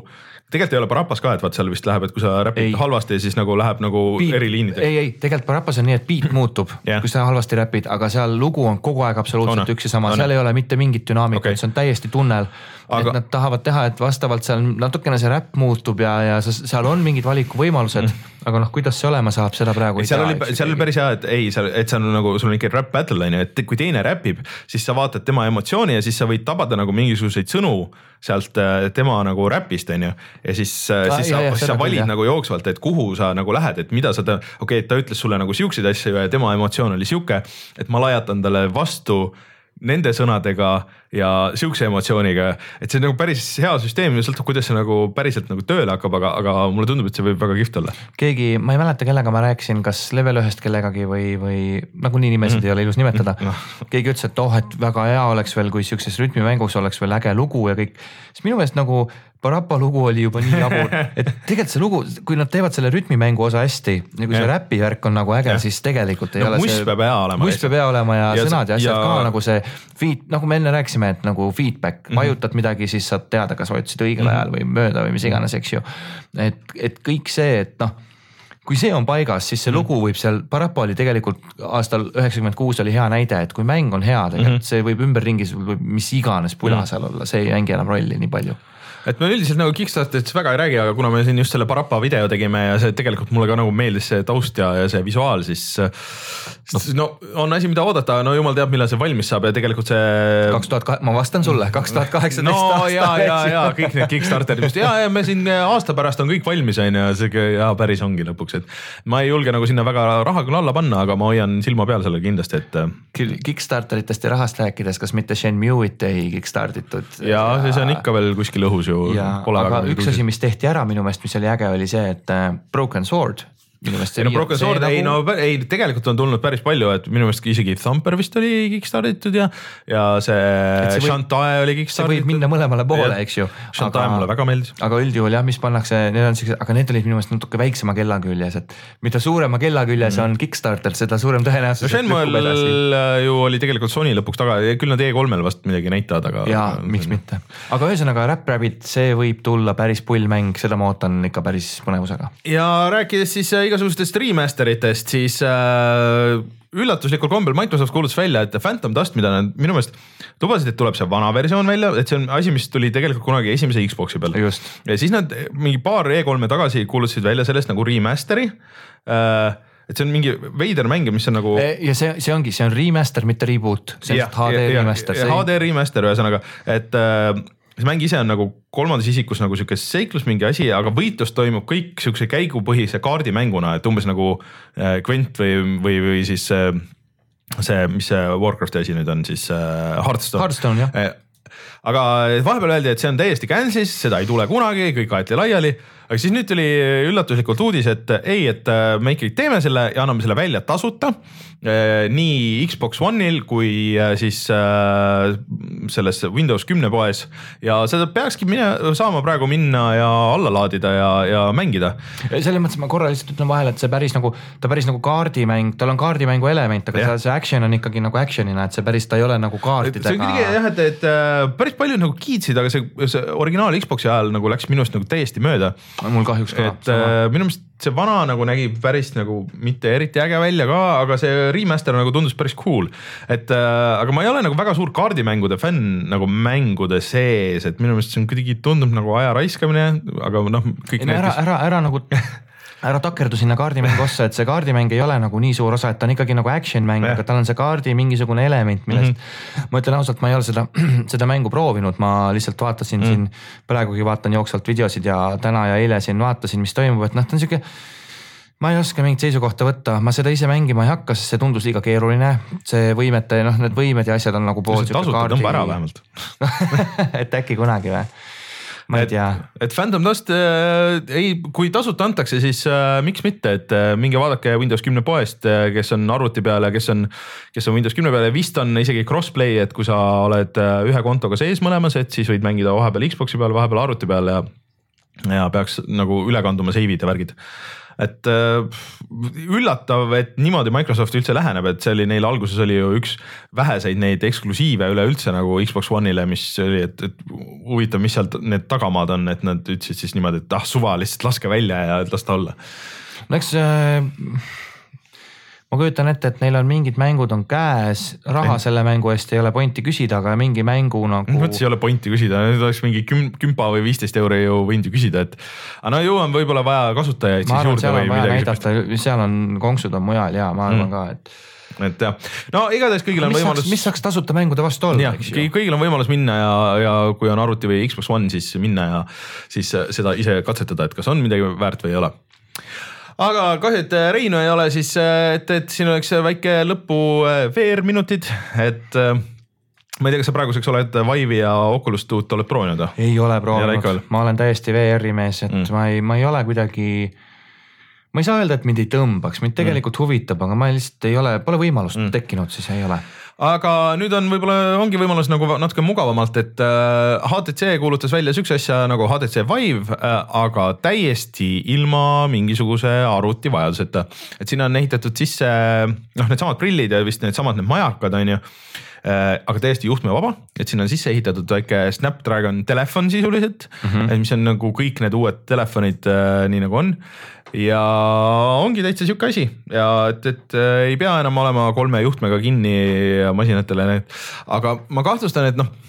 tegelikult ei ole Parappas ka, et vaat seal vist läheb, et kui sa räpid ei. halvasti, siis nagu läheb nagu beat, eri liinidega. ei, ei, tegelikult Parappas on nii, et beat muutub yeah., kui sa halvasti räpid, aga seal lugu on kogu aeg absoluutselt Ona. üks ja sama, Ona. seal ei ole mitte mingit dünaamikut okay., see on täiesti tunnel. Aga... et nad tahavad teha, et vastavalt seal natukene see räpp muutub ja, ja seal on mingid valikuvõimalused, mm. aga noh, kuidas see olema saab, seda praegu ei, ei seal tea. Oli, seal oli päris hea, et ei, seal, et see on nagu, sul on ikka rap battle, et kui teine räpib, siis sa vaatad tema emotsiooni ja siis sa võid tabada nagu mingisuguseid sõnu sealt tema nagu räpist, on ju. Ja siis, ah, siis jah, sa, jah, sa valid küll, nagu jooksvalt, et kuhu sa nagu lähed, et mida sa ta, okei, okay, et ta ütles sulle nagu siukseid asju ja tema emotsioon oli siuke, et ma lajatan talle vastu nende sõnadega ja siukse emotsiooniga, et see on nagu päris hea süsteem ja sõltub, kuidas see nagu päriselt nagu tööle hakkab, aga, aga mulle tundub, et see võib väga kihvt olla. Keegi, ma ei mäleta, kellega ma rääkisin, kas level ühest kellegagi või, või nagu nii nimesid mm. ei ole ilus nimetada. No. Keegi ütles, et oh, et väga hea oleks veel, kui siukses rütmimängus oleks veel äge lugu ja kõik. Siis minu meelest nagu Parappa lugu oli juba nii jabur, et tegelikult see lugu, kui nad teevad selle rütmimängu osa hästi ja kui see räpi värk on nagu äge, ja. siis tegelikult ei no, ole see... peab hea olema. Must peab hea olema ja, ja sõnad ja asjad ja... ka nagu see feed, nagu me enne rääkisime, et nagu feedback, mm-hmm. vajutad midagi, siis saad teada, kas vajutasid õigel mm-hmm. ajal või mööda või mis iganes, eks ju. Et, et kõik see, et noh, kui see on paigas, siis see lugu võib seal, Parappa oli tegelikult aastal üheksakümmend kuus oli hea näide, et kui mäng on hea, tegelikult mm-hmm. see võib ümberringis või mis iganes pula seal olla, see ei mängi enam rolli nii palju. Et me üldiselt nagu Kickstarterist väga ei räägi, aga kuna me siin just selle Parappa video tegime ja see tegelikult mulle ka nagu meeldis see taust ja, ja see visuaal, siis no on asi, mida oodata, no jumal teab, millal see valmis saab ja tegelikult see kaks tuhat, ma vastan sulle, kaks tuhat kaheksateist no aasta, ja, ja, ja kõik need Kickstarterid just ja, ja me siin aasta pärast on kõik valmis on ja see ja päris ongi lõpuks, et ma ei julge nagu sinna väga raha küll alla panna, aga ma hoian silma peal selle kindlasti, et Kickstarteritest ja rahast rääkides, kas mitte Shenmue't ei Kickstartitud? Ja see on ikka veel kuskil õhus ju. Ja, aga üks asi, mis tehti ära minu meelest, mis oli äge, oli see, et Broken Sword minu meelest ei, no Broken Sword, ei nagu... no ei, tegelikult on tulnud päris palju, et minu meelest isegi Thumper vist oli kickstartitud ja ja see, see Shantae oli kickstartitud. See võib minna mõlemale poole, eks ju. Shantae mulle väga meeldis. Aga üldjuhul jah, mis pannakse, need on siuksed, aga need olid minu meelest natuke väiksema kella küljes, et mida suurema kella küljes mm. on Kickstarter, seda suurem tõenäosus. No Shenmue'l ju oli tegelikult Sony lõpuks taga, küll nad E kolmel vast midagi näitavad, aga. Jaa, miks mitte. Aga ühesõnaga Rap Rabbit, see võib tulla päris pullmäng, seda ma ootan ikka päris põnevusega. Ja rääkides siis igasugustest remasteritest, siis äh, üllatuslikul kombel Microsoft kuulutas välja, et Phantom Dust, mida nad minu meelest lubasid, et tuleb see vana versioon välja, et see on asi, mis tuli tegelikult kunagi esimese Xboxi peal. Just. Ja siis nad mingi paar E kolme tagasi kuulutasid välja sellest nagu remasteri. Äh, et see on mingi veider mäng, mis on nagu... Ja see, see ongi, see on remaster, mitte reboot. See on ja, H D ja, remaster. Ja, H D remaster ühesõnaga, et... Äh, see mäng ise on nagu kolmandas isikus nagu siuke seiklus mingi asi, aga võitlus toimub kõik siukse käigupõhise kaardimänguna, et umbes nagu Gwent või, või, või siis see, mis see Warcrafti asi nüüd on siis Hearthstone. Hearthstone, jah. Aga vahepeal öeldi, et see on täiesti cancelis, seda ei tule kunagi, kõik aeti laiali. Aga siis nüüd tuli üllatuslikult uudis, et ei, et me ikkagi teeme selle ja anname selle välja tasuta nii Xbox One'il kui siis selles Windows kümme poes ja seda peakski mine, saama praegu minna ja alla laadida ja, ja mängida. Selles mõttes ma korra lihtsalt ütlen vahel, et see päris nagu, ta päris nagu kaardimäng, tal on kaardimängu element, aga ja. see action on ikkagi nagu actionina, et see päris, ta ei ole nagu kaartidega. See on kõige jah, et, et päris palju nagu kiitsid, aga see, see originaal Xboxi ajal nagu läks minust nagu täiesti mööda. Mul kahjuks ka. Et äh, minu meelest see vana nagu nägi päris nagu mitte eriti äge välja ka, aga see remaster nagu tundus päris cool. Et äh, aga ma ei ole nagu väga suur kaardimängude fänn nagu mängude sees, et minu meelest see on kuidagi tundub nagu aja raiskamine, aga noh, kõik need, ära, ära, ära nagu ära takerdu sinna kaardimängu ossa, et see kaardimäng ei ole nagu nii suur osa, et ta on ikkagi nagu action mäng, aga tal on see kaardi mingisugune element, millest mm-hmm. ma ütlen ausalt, ma ei ole seda, seda mängu proovinud, ma lihtsalt vaatasin mm. siin, praegugi vaatan jooksvalt videosid ja täna ja eile siin vaatasin, mis toimub, et noh, ta on siuke, ma ei oska mingit seisukohta võtta, ma seda ise mängima ei hakka, sest see tundus liiga keeruline, see võimete, noh, need võimed ja asjad on nagu pool siuke kaardi. Tõmba ära vähemalt. et äkki kunagi või? Ma ei tea. Et, et Phantom Dust äh, ei, kui tasuta antakse, siis äh, miks mitte, et äh, minge vaadake Windows kümme poest, äh, kes on arvuti peale, kes on, kes on Windows kümme peale, vist on isegi crossplay, et kui sa oled äh, ühe kontoga sees mõlemas, et siis võid mängida vahepeal Xboxi peal, vahepeal arvuti peal ja, ja peaks nagu üle kanduma save'id ja värgid. et üllatav, et niimoodi Microsoft üldse läheneb, et see oli neil alguses oli ju üks väheseid neid eksklusiive üleüldse nagu Xbox One'ile, mis oli, et, et huvitav, mis sealt need tagamaad on, et nad ütlesid siis niimoodi, et ah suva, lihtsalt laske välja ja las ta olla. No eks äh, ma kujutan ette, et neil on mingid mängud on käes, raha ei. Selle mängu eest ei ole pointi küsida, aga mingi mängu nagu... Mõttes ei ole pointi küsida, nüüd oleks mingi küm, kümpa või viisteist euri ju võinud ju küsida, et aga no ju on võib-olla vaja kasutajaid ma siis arvan, juurde seal või on vaja midagi. Näidata, seal on kongsud on mujal ja ma arvan mm. ka, et et jah, no igatahes kõigil on mis võimalus... Saaks, mis saaks tasuta mängude vastu olla, eks ju? Kõigil on võimalus minna ja, ja kui on arvuti või Xbox One, siis minna ja siis seda ise katsetada, et kas on midagi väärt või ei ole. Aga kahju, et Reinu ei ole siis, et, et siin oleks väike lõpu V R-minutid, et ma ei tea, kas sa praeguseks oled Vive'i ja Oculus Duot oled proovinud? Ei ole proovinud, ma olen täiesti V R-i mees, et mm. ma, ei, ma ei ole kuidagi, ma ei saa öelda, et mind ei tõmbaks, mind tegelikult mm. huvitab, aga ma lihtsalt ei ole, pole võimalust mm. tekkinud, siis ei ole. Aga nüüd on võib-olla ongi võimalus nagu natuke mugavamalt, et H T C kuulutas välja sükse asja nagu H T C Vive, aga täiesti ilma mingisuguse arvuti vajaduseta. Et siin on ehitatud sisse noh, need samad prillid ja vist need samad need majakad on ju, aga täiesti juhtmevaba, et siin on sisse ehitatud väike Snapdragon telefon sisuliselt, mm-hmm. mis on nagu kõik need uued telefonid nii nagu on. Ja ongi täitsa siuke asi ja et, et ei pea enam olema kolme juhtmega kinni masinatele, aga ma kahtlustan, et noh,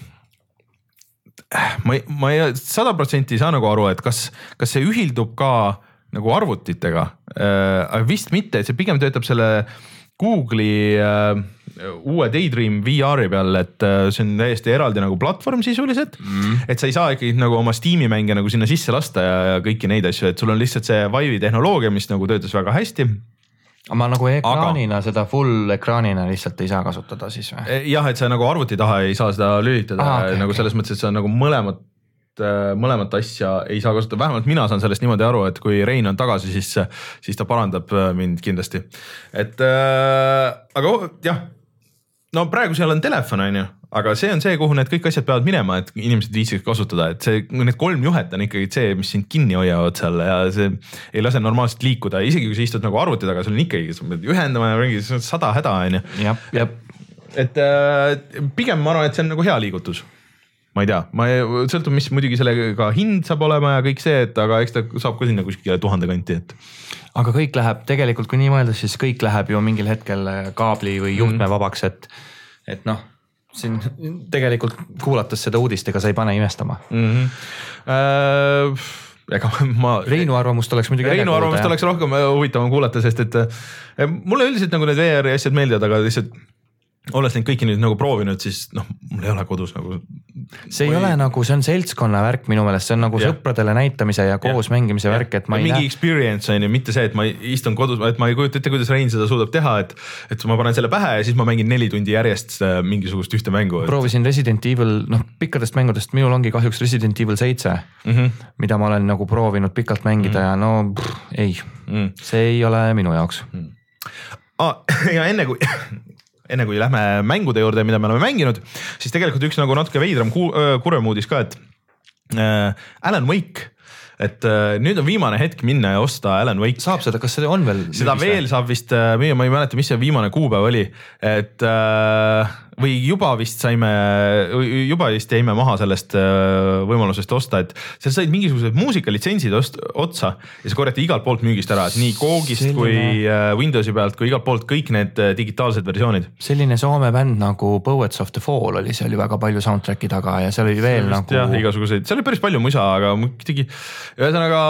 ma, ma ei sada protsenti ei saa nagu aru, et kas, kas see ühildub ka nagu arvutitega, aga vist mitte, et see pigem töötab selle Google'i uh, uue Daydream V R-i peal, et uh, see on täiesti eraldi nagu platvorm sisuliselt, mm. et sa ei saa ikkagi nagu oma Steam'i mänge nagu sinna sisse lasta ja, ja kõiki neid asju, et sul on lihtsalt see Vive'i tehnoloogia, mis nagu töötas väga hästi. Ma nagu ekraanina, aga... seda full ekraanina lihtsalt ei saa kasutada siis või? Jah, et sa nagu arvuti taha ei saa seda lülitada, ah, okay, nagu selles okay. mõttes, et sa nagu mõlemad mõlemat asja ei saa kasutada, vähemalt mina saan sellest niimoodi aru, et kui Rein on tagasi, siis, siis ta parandab mind kindlasti. Et äh, aga jah, no praegu seal on telefon on ju, aga see on see, kuhu need kõik asjad peavad minema, et inimesed viitsiks kasutada, et see, need kolm juhet on ikkagi see, mis sind kinni hoiavad seal ja see ei lase normaalselt liikuda, isegi kui sa istud nagu arvuti taga, sul on ikkagi, sa pead ühendama ja mingi sada häda on ju. Jab, jab. Et äh, pigem ma arvan, et see on nagu hea liigutus. Ma ei tea, ma ei, sõltub, mis muidugi sellega hind saab olema ja kõik see, et aga eks ta saab ka sinna kuskile tuhande kanti. Et. Aga kõik läheb, tegelikult kui nii mõelda, siis kõik läheb ju mingil hetkel kaabli või juhtme vabaks, et, et noh, siin tegelikult kuulates seda uudist, ega sa ei pane imestama. Mm-hmm. Äh, ega ma... Reinu arvamust oleks muidugi... Reinu arvamust oleks rohkem huvitavam kuulata, sest et mulle üldiselt nagu need V R-i asjad meeldivad, aga lihtsalt olles neid kõiki nüüd nagu proovinud, siis noh, mul ei ole kodus nagu... See ei või... ole nagu, see on seltskonna värk minu meelest, see on nagu yeah. sõpradele näitamise ja koos yeah. mängimise yeah. värk, et ma ja ei mingi näe... experience on ju, mitte see, et ma istun kodus, et ma ei kujuta ette, kuidas Rein seda suudab teha, et, et ma panen selle pähe ja siis ma mängin neli tundi järjest mingisugust ühte mängu. Et... Proovisin Resident Evil, noh pikkadest mängudest, minul ongi kahjuks Resident Evil seitse, mm-hmm. mida ma olen nagu proovinud pikalt mängida mm-hmm. ja no pff, ei, mm. see ei ole minu jaoks. Mm. Ah, ja enne kui... enne kui lähme mängude juurde, mida me oleme mänginud, siis tegelikult üks nagu natuke veidram kurvem uudis ka, et äh, Alan Wake, et äh, nüüd on viimane hetk minna ja osta Alan Wake. Saab seda, kas seda on veel? Seda müügis, veel saab vist, ma ei mäleta, mis see viimane kuupäev oli, et äh, või juba vist saime, juba vist jäime maha sellest võimalusest osta, et seal said mingisugused muusikalitsentsid otsa ja see korjati igalt poolt müügist ära, et nii Googist selline... kui Windowsi pealt, kui igalt poolt kõik need digitaalsed versioonid. Selline Soome bänd nagu Poets of the Fall oli seal ju väga palju soundtracki taga ja seal oli veel vist, nagu... jah, igasuguseid, seal oli päris palju musa, aga tegi, ühesõnaga,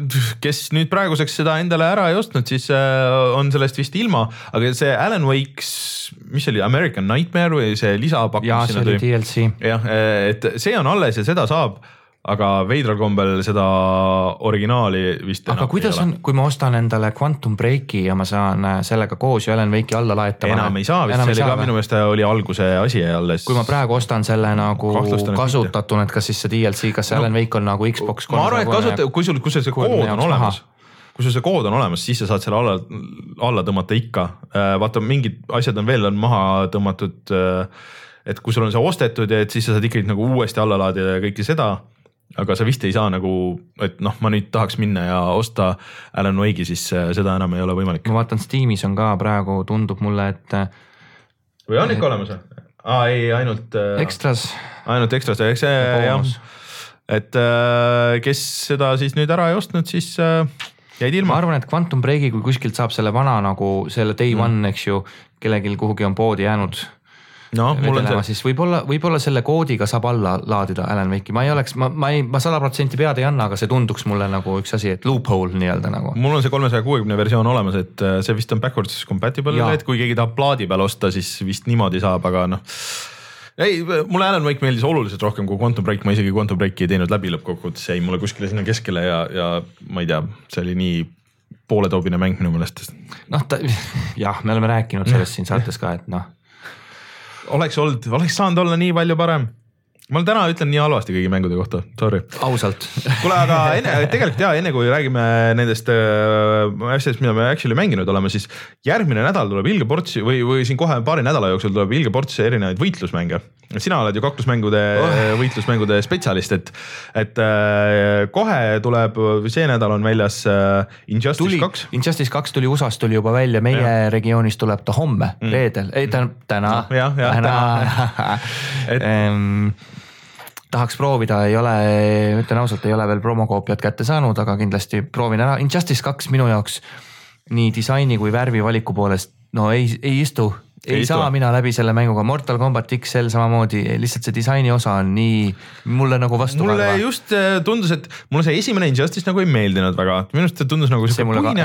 kes nüüd praeguseks seda endale ära ei ostnud, siis on sellest vist ilma, aga see Alan Wake's, mis oli American Nightmare või see lisapakkus? Jaa, see oli D L C. Jah, et see on alles ja seda saab, aga veidral kombel seda originaali vist aga kuidas on, kui ma ostan endale Quantum Breaki ja ma saan sellega koos ju Alan Wake'i alla laetama? Enam ei saa, vist see oli ka minu meelest oli alguse asi alles. Kui ma praegu ostan selle nagu kasutatuna, et kas siis see D L C, kas see no, Alan Wake on nagu Xbox ma arvan, et kasuta, kui sul, kui see kood on olemas, kui sul see kood on olemas, siis sa saad selle alla, alla tõmmata ikka. Vaata, mingid asjad on veel on maha tõmmatud, et kui sul on see ostetud ja et siis sa saad ikkagi nagu uuesti alla laadida ja kõike seda. aga sa vist ei saa nagu, et noh, ma nüüd tahaks minna ja osta Alan Wake'i, siis seda enam ei ole võimalik. Ma vaatan Steamis on ka praegu, tundub mulle, et või on ikka olemas? Aa, ei, ainult Extras. Ainult Extras, eks see jah. Et kes seda siis nüüd ära ei ostnud, siis jäid ilma. Ma arvan, et Quantum Breaki, kui kuskilt saab selle vana nagu selle Day mm. One, eks ju, kellegil kuhugi on poodi jäänud no, vedelema, see... siis võib-olla, võib-olla selle koodiga saab alla laadida Alan Wake'i. Ma ei oleks, ma, ma ei, ma sada protsenti pead ei anna, aga see tunduks mulle nagu üks asi, et loophole nii-öelda nagu. Mul on see kolmesaja kuuekümne versioon olemas, et see vist on backwards compatible, ja. Et kui keegi tahab plaadi peal osta, siis vist niimoodi saab, aga noh. Ei, mulle Alan Wake meeldis oluliselt rohkem kui Quantum Break, ma isegi Quantum Breaki ei teinud läbi lõppkokkuvõttes, jäi mulle kuskile sinna keskele ja, ja ma ei tea, see oli nii pooletoobine mäng minu meelest. Noh, ta, jah, me oleme rääkinud sellest siin saates ka, et noh. Oleks olnud, oleks saanud olla nii palju parem. Ma täna ütlen nii halvasti kõigi mängude kohta, sorry. Ausalt. Kule, aga enne, tegelikult jah, enne kui räägime nendest äh, asjadest, mida me actually mänginud oleme, siis järgmine nädal tuleb ilge ports või, või siin kohe paari nädala jooksul tuleb ilge ports erinevaid võitlusmänge. Sina oled ju kaklusmängude, oh. võitlusmängude spetsialist, et, et äh, kohe tuleb, see nädal on väljas äh, Injustice tuli, kaks. Injustice kaks tuli U S A-st tuli juba välja, meie ja. Regioonis tuleb ta homme, mm. reedel, ei ta täna. No, jah, jah, täna. et... Um, tahaks proovida, ei ole, ütlen ausalt, ei ole veel promokoopiat kätte saanud, aga kindlasti proovin ära. Injustice kaks minu jaoks nii disaini kui värvi valiku poolest, no ei, ei istu, ei, ei saa istu. Mina läbi selle mänguga. Mortal Kombat X L samamoodi, lihtsalt see disaini osa on nii, mulle nagu vastu mulle väga. Just tundus, et mulle see esimene Injustice nagu ei meeldinud väga. Minust tundus nagu see puine,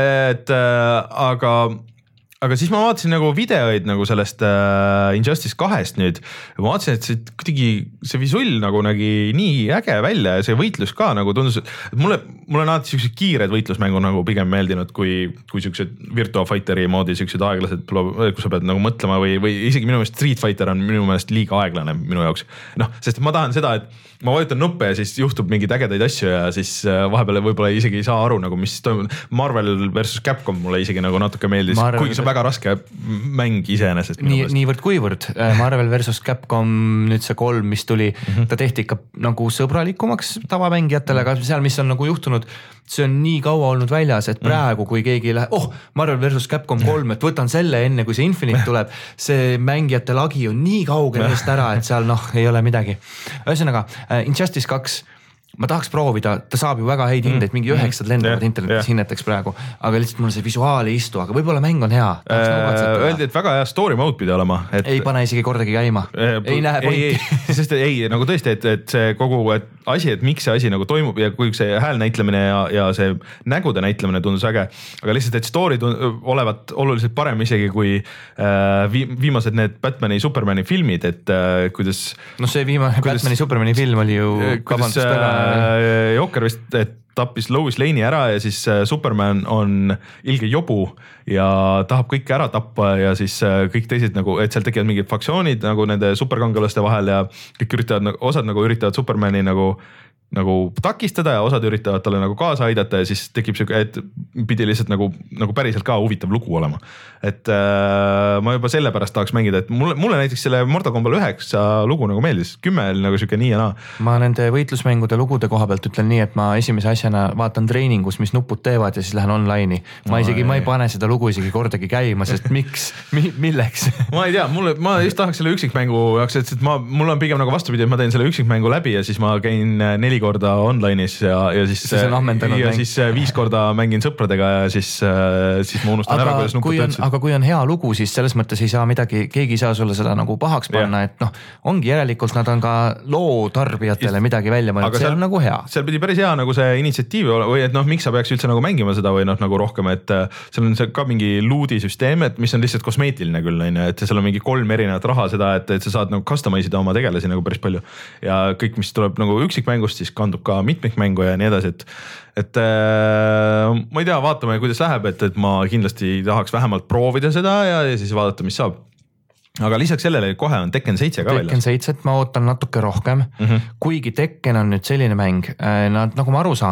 et äh, aga... Aga siis ma vaatasin nagu videoid nagu sellest äh, Injustice kahest nüüd. Ma vaatasin, et see kuidagi see visull nagu nägi nii äge välja ja see võitlus ka nagu tundus, et mulle, mulle on alati siuksed kiired võitlusmängu nagu pigem meeldinud, kui, kui siuksed Virtua Fighteri moodi siuksed aeglased, kus sa pead nagu mõtlema või, või isegi minu meelest Street Fighter on minu meelest liiga aeglane minu jaoks. Noh, sest ma tahan seda, et ma vajutan nuppe ja siis juhtub mingeid ägedaid asju ja siis vahepeal võib-olla isegi ei saa aru nagu mis toimub. Marvel versus Capcom mulle isegi nagu natuke meeldis, Marvel... kuigi see on väga raske mäng iseenesest. Nii, niivõrd kuivõrd. Marvel versus Capcom nüüd see kolm, mis tuli, mm-hmm. ta tehti ikka nagu sõbralikumaks tavamängijatele, aga seal, mis on nagu juhtunud, see on nii kaua olnud väljas, et praegu, kui keegi läheb, oh, Marvel versus Capcom kolm, et võtan selle enne, kui see Infinite tuleb, see mängijate lagi on nii kaugel eest ära, et seal noh, ei ole midagi. Ühesõnaga, Injustice kaks, ma tahaks proovida, ta saab ju väga häid hindeid, mingi üheksad lendavad internetis yeah. hinneteks praegu, aga lihtsalt mul see visuaal ei istu, aga võib-olla mäng on hea. Äh, öeldi, et väga hea story mode pidi olema. Et... ei pane isegi kordagi käima, äh, ei näe pointi. Sest ei, nagu tõesti, et, et see kogu et asi, et miks see asi nagu toimub ja kui see hääl näitlemine ja, ja see nägude näitlemine tundus äge, aga lihtsalt, et story tund, olevat oluliselt parem isegi kui äh, viimased need Batmani, Supermani filmid, et äh, kuidas... no see viimane kuidas, Batmani, Supermani film oli ju kuidas, Joker vist tappis Lois Lane'i ära ja siis Superman on ilge jobu ja tahab kõike ära tappa ja siis kõik teised nagu, et seal tekivad mingid faktsioonid nagu nende superkangelaste vahel ja kõik üritavad, osad nagu üritavad Supermani nagu nagu takistada ja osad üritavad talle nagu kaasa aidata ja siis tekib see, et pidi lihtsalt nagu, nagu päriselt ka huvitav lugu olema. Et äh, ma juba selle pärast tahaks mängida, et mulle, mulle näiteks selle Mortal Kombat üheksa lugu nagu meeldis, kümme oli nagu siuke nii ja naa. Ma nende võitlusmängude lugude koha pealt ütlen nii, et ma esimese asjana vaatan treeningus, mis nupud teevad ja siis lähen online'i. Ma no, isegi, ei. ma ei pane seda lugu isegi kordagi käima, sest miks, mi, milleks? Ma ei tea, mulle, ma just tahaks selle üksikmängu jaoks, et ma, mul on pigem nagu vastupidi, et ma teen selle üksikmängu läbi ja siis ma käin neli korda online'is ja, ja siis, ja mäng. siis viis korda mängin sõpradega ja siis, siis ma unustan aga ära, kuidas nupud töötasid. Aga kui on hea lugu, siis selles mõttes ei saa midagi, keegi ei saa sulle seda nagu pahaks panna, yeah. et noh, ongi järelikult nad on ka loo tarbijatele midagi välja mõelnud, see seal, on nagu hea. Seal pidi päris hea nagu see initsiatiiv või et noh, miks sa peaks üldse nagu mängima seda või noh, nagu rohkem, et seal on see ka mingi loodi süsteem, et mis on lihtsalt kosmeetiline küll, et seal on mingi kolm erinevat raha seda, et, et sa saad nagu customize ida oma tegelasi nagu päris palju ja kõik, mis tuleb nagu üksikmängust, siis kandub ka mitmikmängu ja nii edasi, et, et äh, ma ei tea, vaatame, kuidas läheb, et, et ma kindlasti tahaks vähemalt proovida seda ja, ja siis vaadata, mis saab. Aga lisaks sellele kohe on Tekken seitse ka väljas. Tekken seitse, ma ootan natuke rohkem, mm -hmm. kuigi Tekken on nüüd selline mäng, nad, nagu ma aru saan,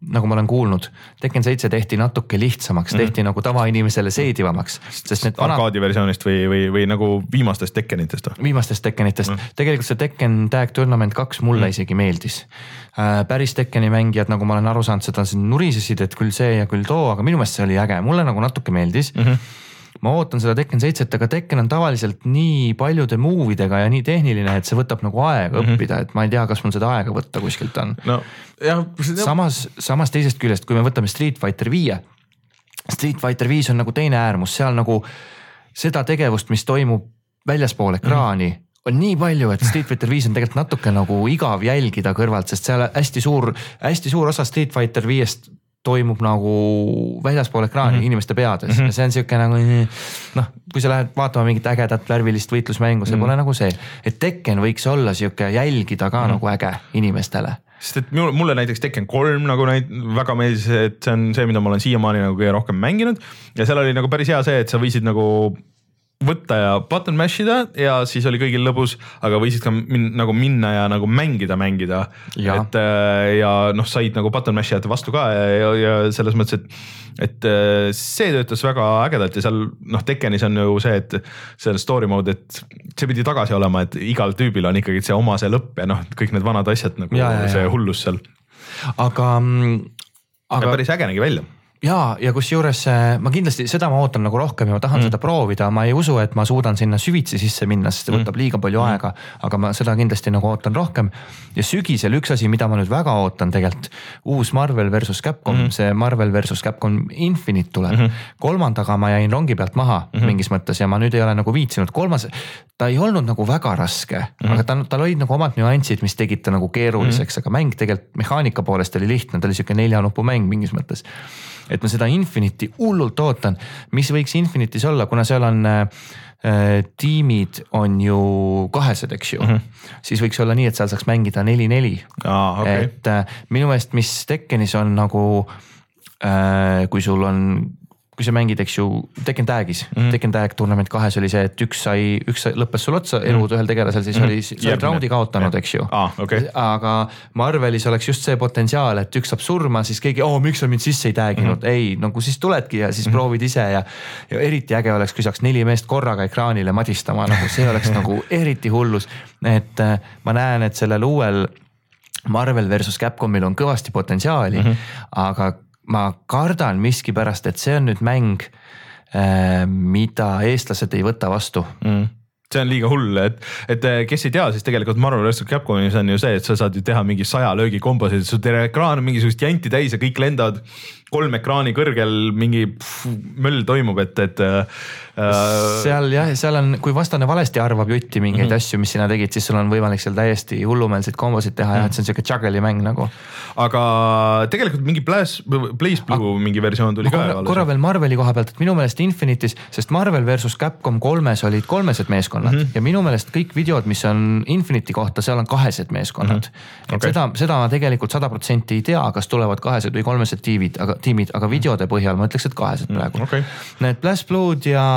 nagu ma olen kuulnud, Tekken seitse tehti natuke lihtsamaks, mm-hmm. tehti nagu tavainimesele seedivamaks. Sest need vana... arkaadi versioonist või, või, või nagu viimastest Tekkenitest? Viimastest Tekkenitest. Mm-hmm. Tegelikult see Tekken Tag Tournament kaks mulle mm-hmm. isegi meeldis. Päris Tekkeni mängijad, nagu ma olen aru saanud, seda nurisesid, et küll see ja küll too, aga minu meelest see oli äge. Mulle nagu natuke meeldis. Mm-hmm. Ma ootan seda Tekken seitset, aga Tekken on tavaliselt nii paljude move'idega ja nii tehniline, et see võtab nagu aega mm-hmm. õppida, et ma ei tea, kas mul seda aega võtta kuskilt on. No, jah, samas, samas teisest küljest, kui me võtame Street Fighter viie, Street Fighter viis on nagu teine äärmus, seal nagu seda tegevust, mis toimub väljaspool ekraani, mm-hmm. on nii palju, et Street Fighter viis on tegelikult natuke nagu igav jälgida kõrvalt, sest seal hästi suur, hästi suur osa Street Fighter viiest toimub nagu väljaspool ekraani mm-hmm. inimeste peades mm-hmm. ja see on siuke nagu noh, kui sa lähed vaatama mingit ägedat värvilist võitlusmängu, see mm-hmm. pole nagu see, et Tekken võiks olla siuke jälgida ka mm-hmm. nagu äge inimestele. Sest et mulle näiteks Tekken kolm nagu näit, väga meeldis, et see on see, mida ma olen siiamaani nagu kõige rohkem mänginud ja seal oli nagu päris hea see, et sa võisid nagu võtta ja button mash ida ja siis oli kõigil lõbus, aga võisid ka min, nagu minna ja nagu mängida, mängida. Ja. Et ja noh, said nagu button mash ida vastu ka ja, ja, ja selles mõttes, et, et see töötas väga ägedalt ja seal noh, Tekkenis on ju see, et see story mode, et see pidi tagasi olema, et igal tüübil on ikkagi see oma see lõpp ja noh, kõik need vanad asjad nagu ja, ja, see ja. Hullus seal. Aga, aga... Ja päris äge nägi välja. Ja, ja kus juures ma kindlasti seda ma ootan nagu rohkem ja ma tahan mm. seda proovida, ma ei usu, et ma suudan sinna süvitsi sisse minna, sest see võtab liiga palju mm. aega, aga ma seda kindlasti nagu ootan rohkem. Ja sügisel üks asi, mida ma nüüd väga ootan tegelikult, uus Marvel versus Capcom, mm. see Marvel versus Capcom Infinite tuleb. Mm-hmm. Kolmandaga ma jäin rongi pealt maha mm-hmm. mingis mõttes ja ma nüüd ei ole nagu viitsinud. Kolmas, ta ei olnud nagu väga raske, mm-hmm. aga ta, tal olid nagu omad nüansid, mis tegid ta nagu keeruliseks, mm-hmm. aga mäng tegelikult mehaanika poolest oli lihtne, ta oli siuke neljanupu mäng mingis mõttes. Et ma seda Infinite'i hullult ootan, mis võiks Infinite'is olla, kuna seal on äh, tiimid on ju kahesed, eks ju, mm-hmm. siis võiks olla nii, et seal saaks mängida neli neli. Ah, okay. Et äh, minu meelest, mis Tekkenis on nagu, äh, kui sul on, kui sa mängid, eks ju, Tekken Tagis, mm-hmm. Tekken Tag Tournament kahes oli see, et üks sai, üks lõppes sul otsa elud mm-hmm. ühel tegelasel, siis mm-hmm. oli, sa olid raundi kaotanud, eks ju. Ah, okay. Aga Marvelis oleks just see potentsiaal, et üks saab surma, siis keegi, oh, miks sa mind sisse ei tag'inud? Mm-hmm. Ei, no kui siis tuledki ja siis mm-hmm. proovid ise ja, ja eriti äge oleks, kui saaks neli meest korraga ekraanile madistama, nagu see oleks nagu eriti hullus. Et äh, ma näen, et sellel uuel Marvel versus Capcomil on kõvasti potentsiaali, mm-hmm. aga ma kardan miski pärast, et see on nüüd mäng, mida eestlased ei võta vastu. Mm. See on liiga hull, et, et kes ei tea, siis tegelikult Marvel versus Capcomis on ju see, et sa saad ju teha mingi saja löögi kombosid, su terve ekraan on mingisugust janti täis ja kõik lendavad kolm ekraani kõrgel, mingi pff, möll toimub, et, et äh, seal jah, seal on, kui vastane valesti arvab jutti mingeid mm-hmm. asju, mis sina tegid, siis sul on võimalik seal täiesti hullumeelseid kombosid teha mm-hmm. ja et see on siuke juggle'i mäng nagu. Aga tegelikult mingi Blaze, Blaze Blue A mingi versioon tuli korra, ka. Korra veel Marveli koha pealt, et minu meelest Infinitis, sest Marvel versus Capcom kolmes olid kolmesed meeskonnad mm-hmm. ja minu meelest kõik videod, mis on Infiniti kohta, seal on kahesed meeskonnad. Mm-hmm. Okay. Et seda, seda ma tegelikult sada protsenti ei tea, kas tulevad kahesed või kolmesed tiivid, aga tiimid, aga videode põhjal ma ütleks, et kahesed praegu. Okay. Need Blaze Blue'd ja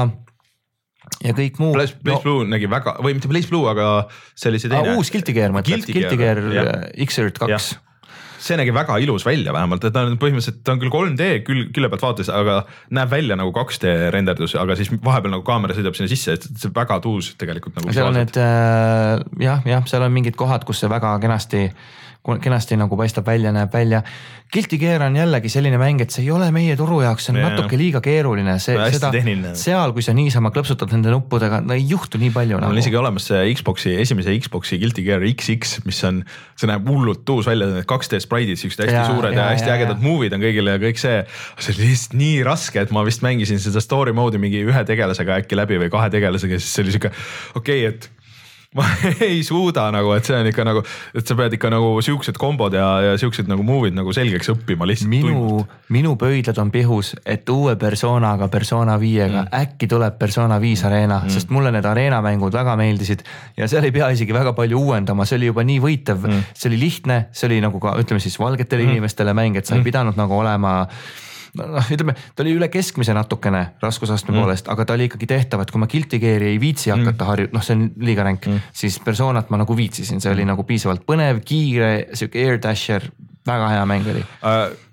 ja kõik muu. Blaze, Blaze no, Blue nägi väga, või mitte Blaze Blue, aga see oli see teine. Uus Guilty Gear mõtled, Guilty Gear X-Ert kaks. See nägi väga ilus välja vähemalt, et ta on põhimõtteliselt, ta on küll kolm D küll, külle pealt vaates, aga näeb välja nagu kaks D renderdus, aga siis vahepeal nagu kaamera sõidab sinna sisse, et see väga tuus tegelikult nagu. Seal on need, äh, jah, jah, seal on mingid kohad, kus see väga kenasti kenasti nagu paistab välja, näeb välja. Guilty Gear on jällegi selline mäng, et see ei ole meie turu jaoks, see on yeah. natuke liiga keeruline. See, seda, seal, kui sa niisama klõpsutad nende nuppudega, no ei juhtu nii palju. Mul nagu. On isegi olemas see Xboxi, esimese Xboxi Guilty Gear X X, mis on, see näeb hullult tuus välja, need kaks D spraidid, siuksed hästi ja, suured ja, ja hästi ja, ägedad ja. Movie'd on kõigile ja kõik see. See oli lihtsalt nii raske, et ma vist mängisin seda story mode'i mingi ühe tegelasega äkki läbi või kahe tegelasega, siis see oli siuke, okei okay,, et ma ei suuda nagu, et see on ikka nagu, et sa pead ikka nagu siuksed kombod ja, ja siuksed nagu movie'd nagu selgeks õppima lihtsalt. Minu, minu pöidlad on pihus, et uue Personaga, Persona viiega mm. äkki tuleb Persona viis Arena, mm. sest mulle need Arena mängud väga meeldisid ja seal ei pea isegi väga palju uuendama, see oli juba nii võitev, mm. see oli lihtne, see oli nagu ka, ütleme siis valgetele mm. inimestele mäng, et sa ei pidanud nagu olema noh, ütleme, ta oli üle keskmise natukene raskusastme mm. poolest, aga ta oli ikkagi tehtav, et kui ma Guilty Gear'i ei viitsi hakata mm. harju, noh, see on liiga ränk, mm. siis Personat ma nagu viitsisin, see oli nagu piisavalt põnev, kiire, siuke air dasher, väga hea mäng oli uh,.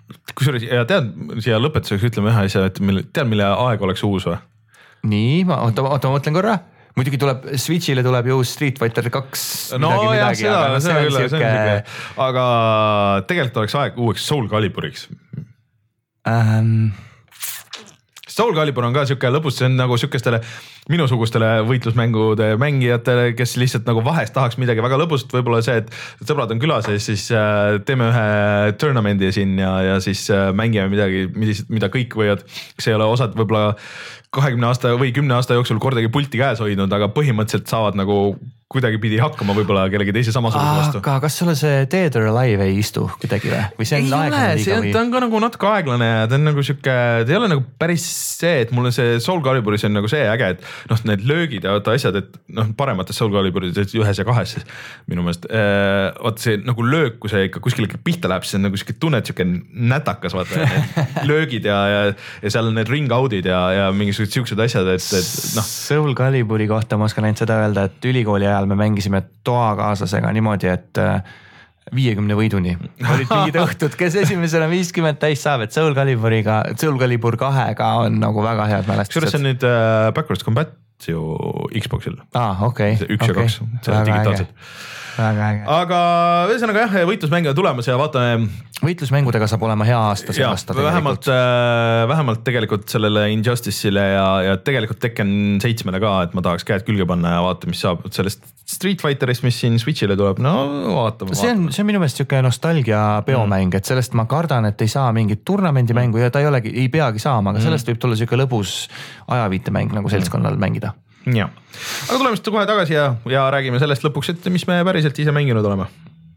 kusjuures ja tead, siia lõpetuseks ütleme ühe asja, et mille, tead, mille aeg oleks uus või? Nii, ma, oota, oota, ma mõtlen korra. Muidugi tuleb, Switchile tuleb ju Street Fighter kaks no, midagi jah, midagi. Seda, aga seda, see seda, seda, aga tegelikult oleks aeg uueks Soul Caliburiks. Ähm... Soul Calibur on ka siuke lõbus, see on nagu siukestele minusugustele võitlusmängude mängijatele, kes lihtsalt nagu vahest tahaks midagi väga lõbust, võib-olla see, et sõbrad on külas ja siis teeme ühe tournamendi siin ja, ja siis mängime midagi, mida kõik võivad, kes ei ole osad võib-olla kahekümne aasta või kümne aasta jooksul kordagi pulti käes hoidnud, aga põhimõtteliselt saavad nagu kuidagi pidi hakkama võib-olla kellegi teise samasuguse vastu. Aga kas sulle see Dead or Alive ei istu kuidagi või? Või see on ei aeglane ole, liiga või? Ta on ka nagu natuke aeglane ja ta on nagu siuke, ta ei ole nagu päris see, et mulle see Soul Caliburis on nagu see äge, et noh, need löögid ja asjad, et noh, paremates Soul Caliburis ühes ja kahes siis minu meelest. Vaata see nagu löök, kui see ikka kuskil ikka pihta läheb, siis on nagu siuke tunne, et siuke nätakas, vaata löögid ja, ja, ja seal on need ring out'id ja, ja mingisugused siuksed asjad, et, et noh. Soul Caliburi kohta ma oskan ainult seda öelda, et ülikooli ajal me mängisime toakaaslasega niimoodi, et viiekümne võiduni olid mingid õhtud, kes esimesena viiskümmend täis saab, et Soul Caliburiga, Soul Calibur kahega on nagu väga head mälestused. Kusjuures see on nüüd uh, Backwards Combat ju Xboxil. Ah, okei. Okay. üks okay. ja kaks, see on digitaalselt. Väga äge. Aga ühesõnaga jah, võitlusmänge tulemas ja vaatame. Võitlusmängudega saab olema hea aasta see aasta. Vähemalt, äh, vähemalt tegelikult sellele Injustice'ile ja, ja tegelikult Tekken seitsmele ka, et ma tahaks käed külge panna ja vaata, mis saab sellest Street Fighterist, mis siin Switchile tuleb. No vaatame. See on, see on minu meelest siuke nostalgia peomäng, mm. et sellest ma kardan, et ei saa mingit turnamendi mängu ja ta ei olegi, ei peagi saama, aga sellest võib tulla siuke lõbus ajaviitemäng nagu seltskonnal mängida. Ja. Aga tuleme siis kohe tagasi ja, ja räägime sellest lõpuks, et mis me päriselt ise mänginud oleme.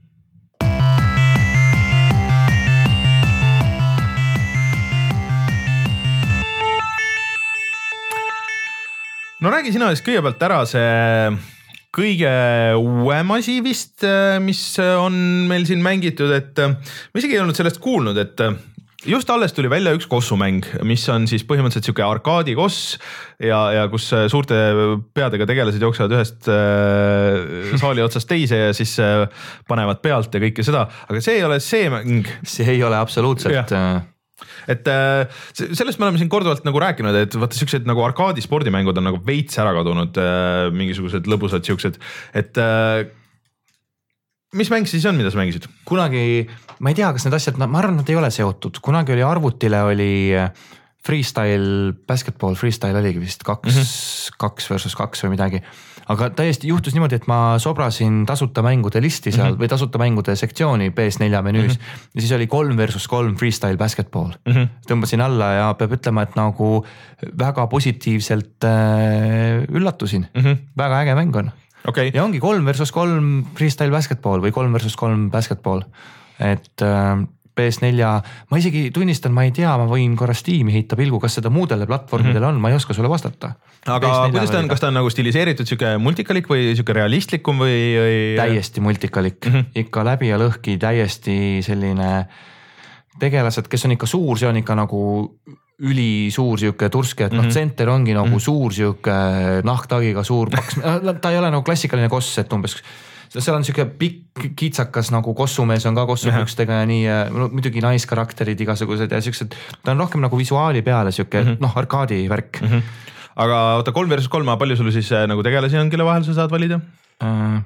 No räägi sina siis kõigepealt ära see kõige uuem asi vist, mis on meil siin mängitud, et ma isegi ei olnud sellest kuulnud, et just alles tuli välja üks kossumäng, mis on siis põhimõtteliselt siuke arkaadi koss ja, ja kus suurte peadega tegelased jooksevad ühest äh, saali otsast teise ja siis äh, panevad pealt ja kõike seda, aga see ei ole see mäng. See ei ole absoluutselt. Ja. Et äh, sellest me oleme siin korduvalt nagu rääkinud, et vaata siuksed nagu arkaadi spordimängud on nagu veits ära kadunud, äh, mingisugused lõbusad siuksed, et äh, mis mäng siis on, mida sa mängisid? Kunagi, ma ei tea, kas need asjad, ma arvan, nad ei ole seotud. Kunagi oli arvutile oli freestyle, basketball freestyle oligi vist kaks, mm-hmm. kaks versus kaks või midagi. Aga täiesti juhtus niimoodi, et ma sobrasin tasuta mängude listi seal mm-hmm. või tasuta mängude sektsiooni P S neli menüüs mm-hmm. ja siis oli kolm versus kolm freestyle basketball. Mm-hmm. Tõmbasin alla ja peab ütlema, et nagu väga positiivselt äh, üllatusin. Mm-hmm. Väga äge mäng on. Okay. Ja ongi kolm versus kolm freestyle basketball või kolm versus kolm basketball. Et äh, P S neli, ma isegi tunnistan, ma ei tea, ma võin korra Steam'i heita pilgu, kas seda muudele platvormidele mm-hmm. on, ma ei oska sulle vastata. Aga kuidas ta on, kas ta on nagu stiliseeritud siuke multikalik või siuke realistlikum või, või...? Täiesti multikalik, mm-hmm. ikka läbi ja lõhki täiesti selline tegelased, kes on ikka suur, see on ikka nagu üli suur siuke turske, et mm-hmm. noh, center ongi nagu mm-hmm. suur siuke nahktagiga suur paks, ta ei ole nagu klassikaline koss, et umbes seal on siuke pikk kiitsakas nagu kossumees on ka kossupükstega ja nii, no, muidugi naiskarakterid igasugused ja siuksed, ta on rohkem nagu visuaali peale siuke mm-hmm. noh, arkaadi värk. Mm-hmm. Aga oota, kolm versus kolm, palju sul siis nagu tegelasi on, kelle vahel sa saad valida? Äh,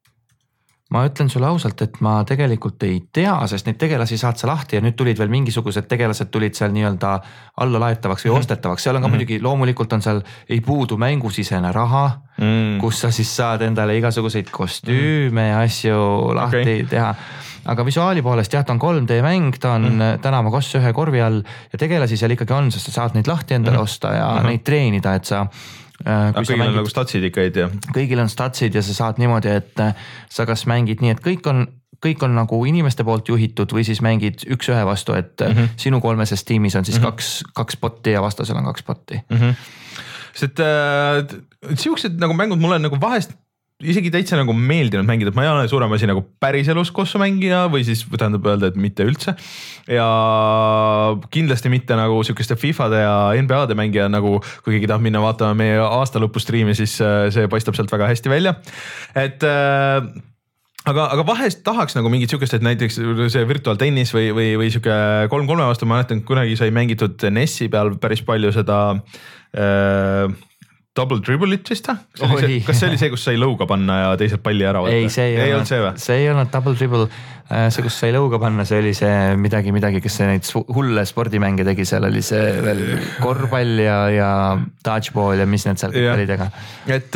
ma ütlen sulle ausalt, et ma tegelikult ei tea, sest neid tegelasi saad sa lahti ja nüüd tulid veel mingisugused tegelased tulid seal nii-öelda alla laetavaks või mm-hmm. ostetavaks. Seal on ka mm-hmm. muidugi, loomulikult on seal, ei puudu mängusisene raha, mm. kus sa siis saad endale igasuguseid kostüüme ja asju lahti okay. teha. Aga visuaali poolest jah, ta on kolm D mäng, ta on mm. tänava koss ühe korvi all ja tegelasi seal ikkagi on, sest sa saad neid lahti endale mm. osta ja mm-hmm. neid treenida, et sa Äh, kõigil mängid, on nagu statsid ikka ei tea. Kõigil on statsid ja sa saad niimoodi, et sa kas mängid nii, et kõik on, kõik on nagu inimeste poolt juhitud või siis mängid üks ühe vastu, et mm-hmm. sinu kolmeses tiimis on siis mm-hmm. kaks, kaks botti ja vastasel on kaks botti. Mm-hmm. Sest äh, siuksed nagu mängud mulle nagu vahest isegi täitsa nagu meeldinud mängida, et ma ei ole suurem asi nagu päris elus kossumängija või siis tähendab öelda, et mitte üldse. Ja kindlasti mitte nagu siukeste FIFAde ja N B A-de mängija, nagu kui keegi tahab minna vaatama meie aasta lõpustriimi, siis see paistab sealt väga hästi välja. Et aga, aga vahest tahaks nagu mingit siukest, et näiteks see virtuaaltennis või, või, või siuke kolm kolme vastu, ma mäletan, kunagi sai mängitud N E S-i peal päris palju seda äh, double dribble'it vist, oh, kas see oli see, kus sai lõuga panna ja teiselt palli ära võtta? ei, see ei, ei olnud see või? See ei olnud double dribble, see, kus sai lõuga panna, see oli see midagi, midagi, kes see neid hulle spordimänge tegi, seal oli see veel korvpall ja, ja dodgeball ja mis need seal kõik olid, aga. Et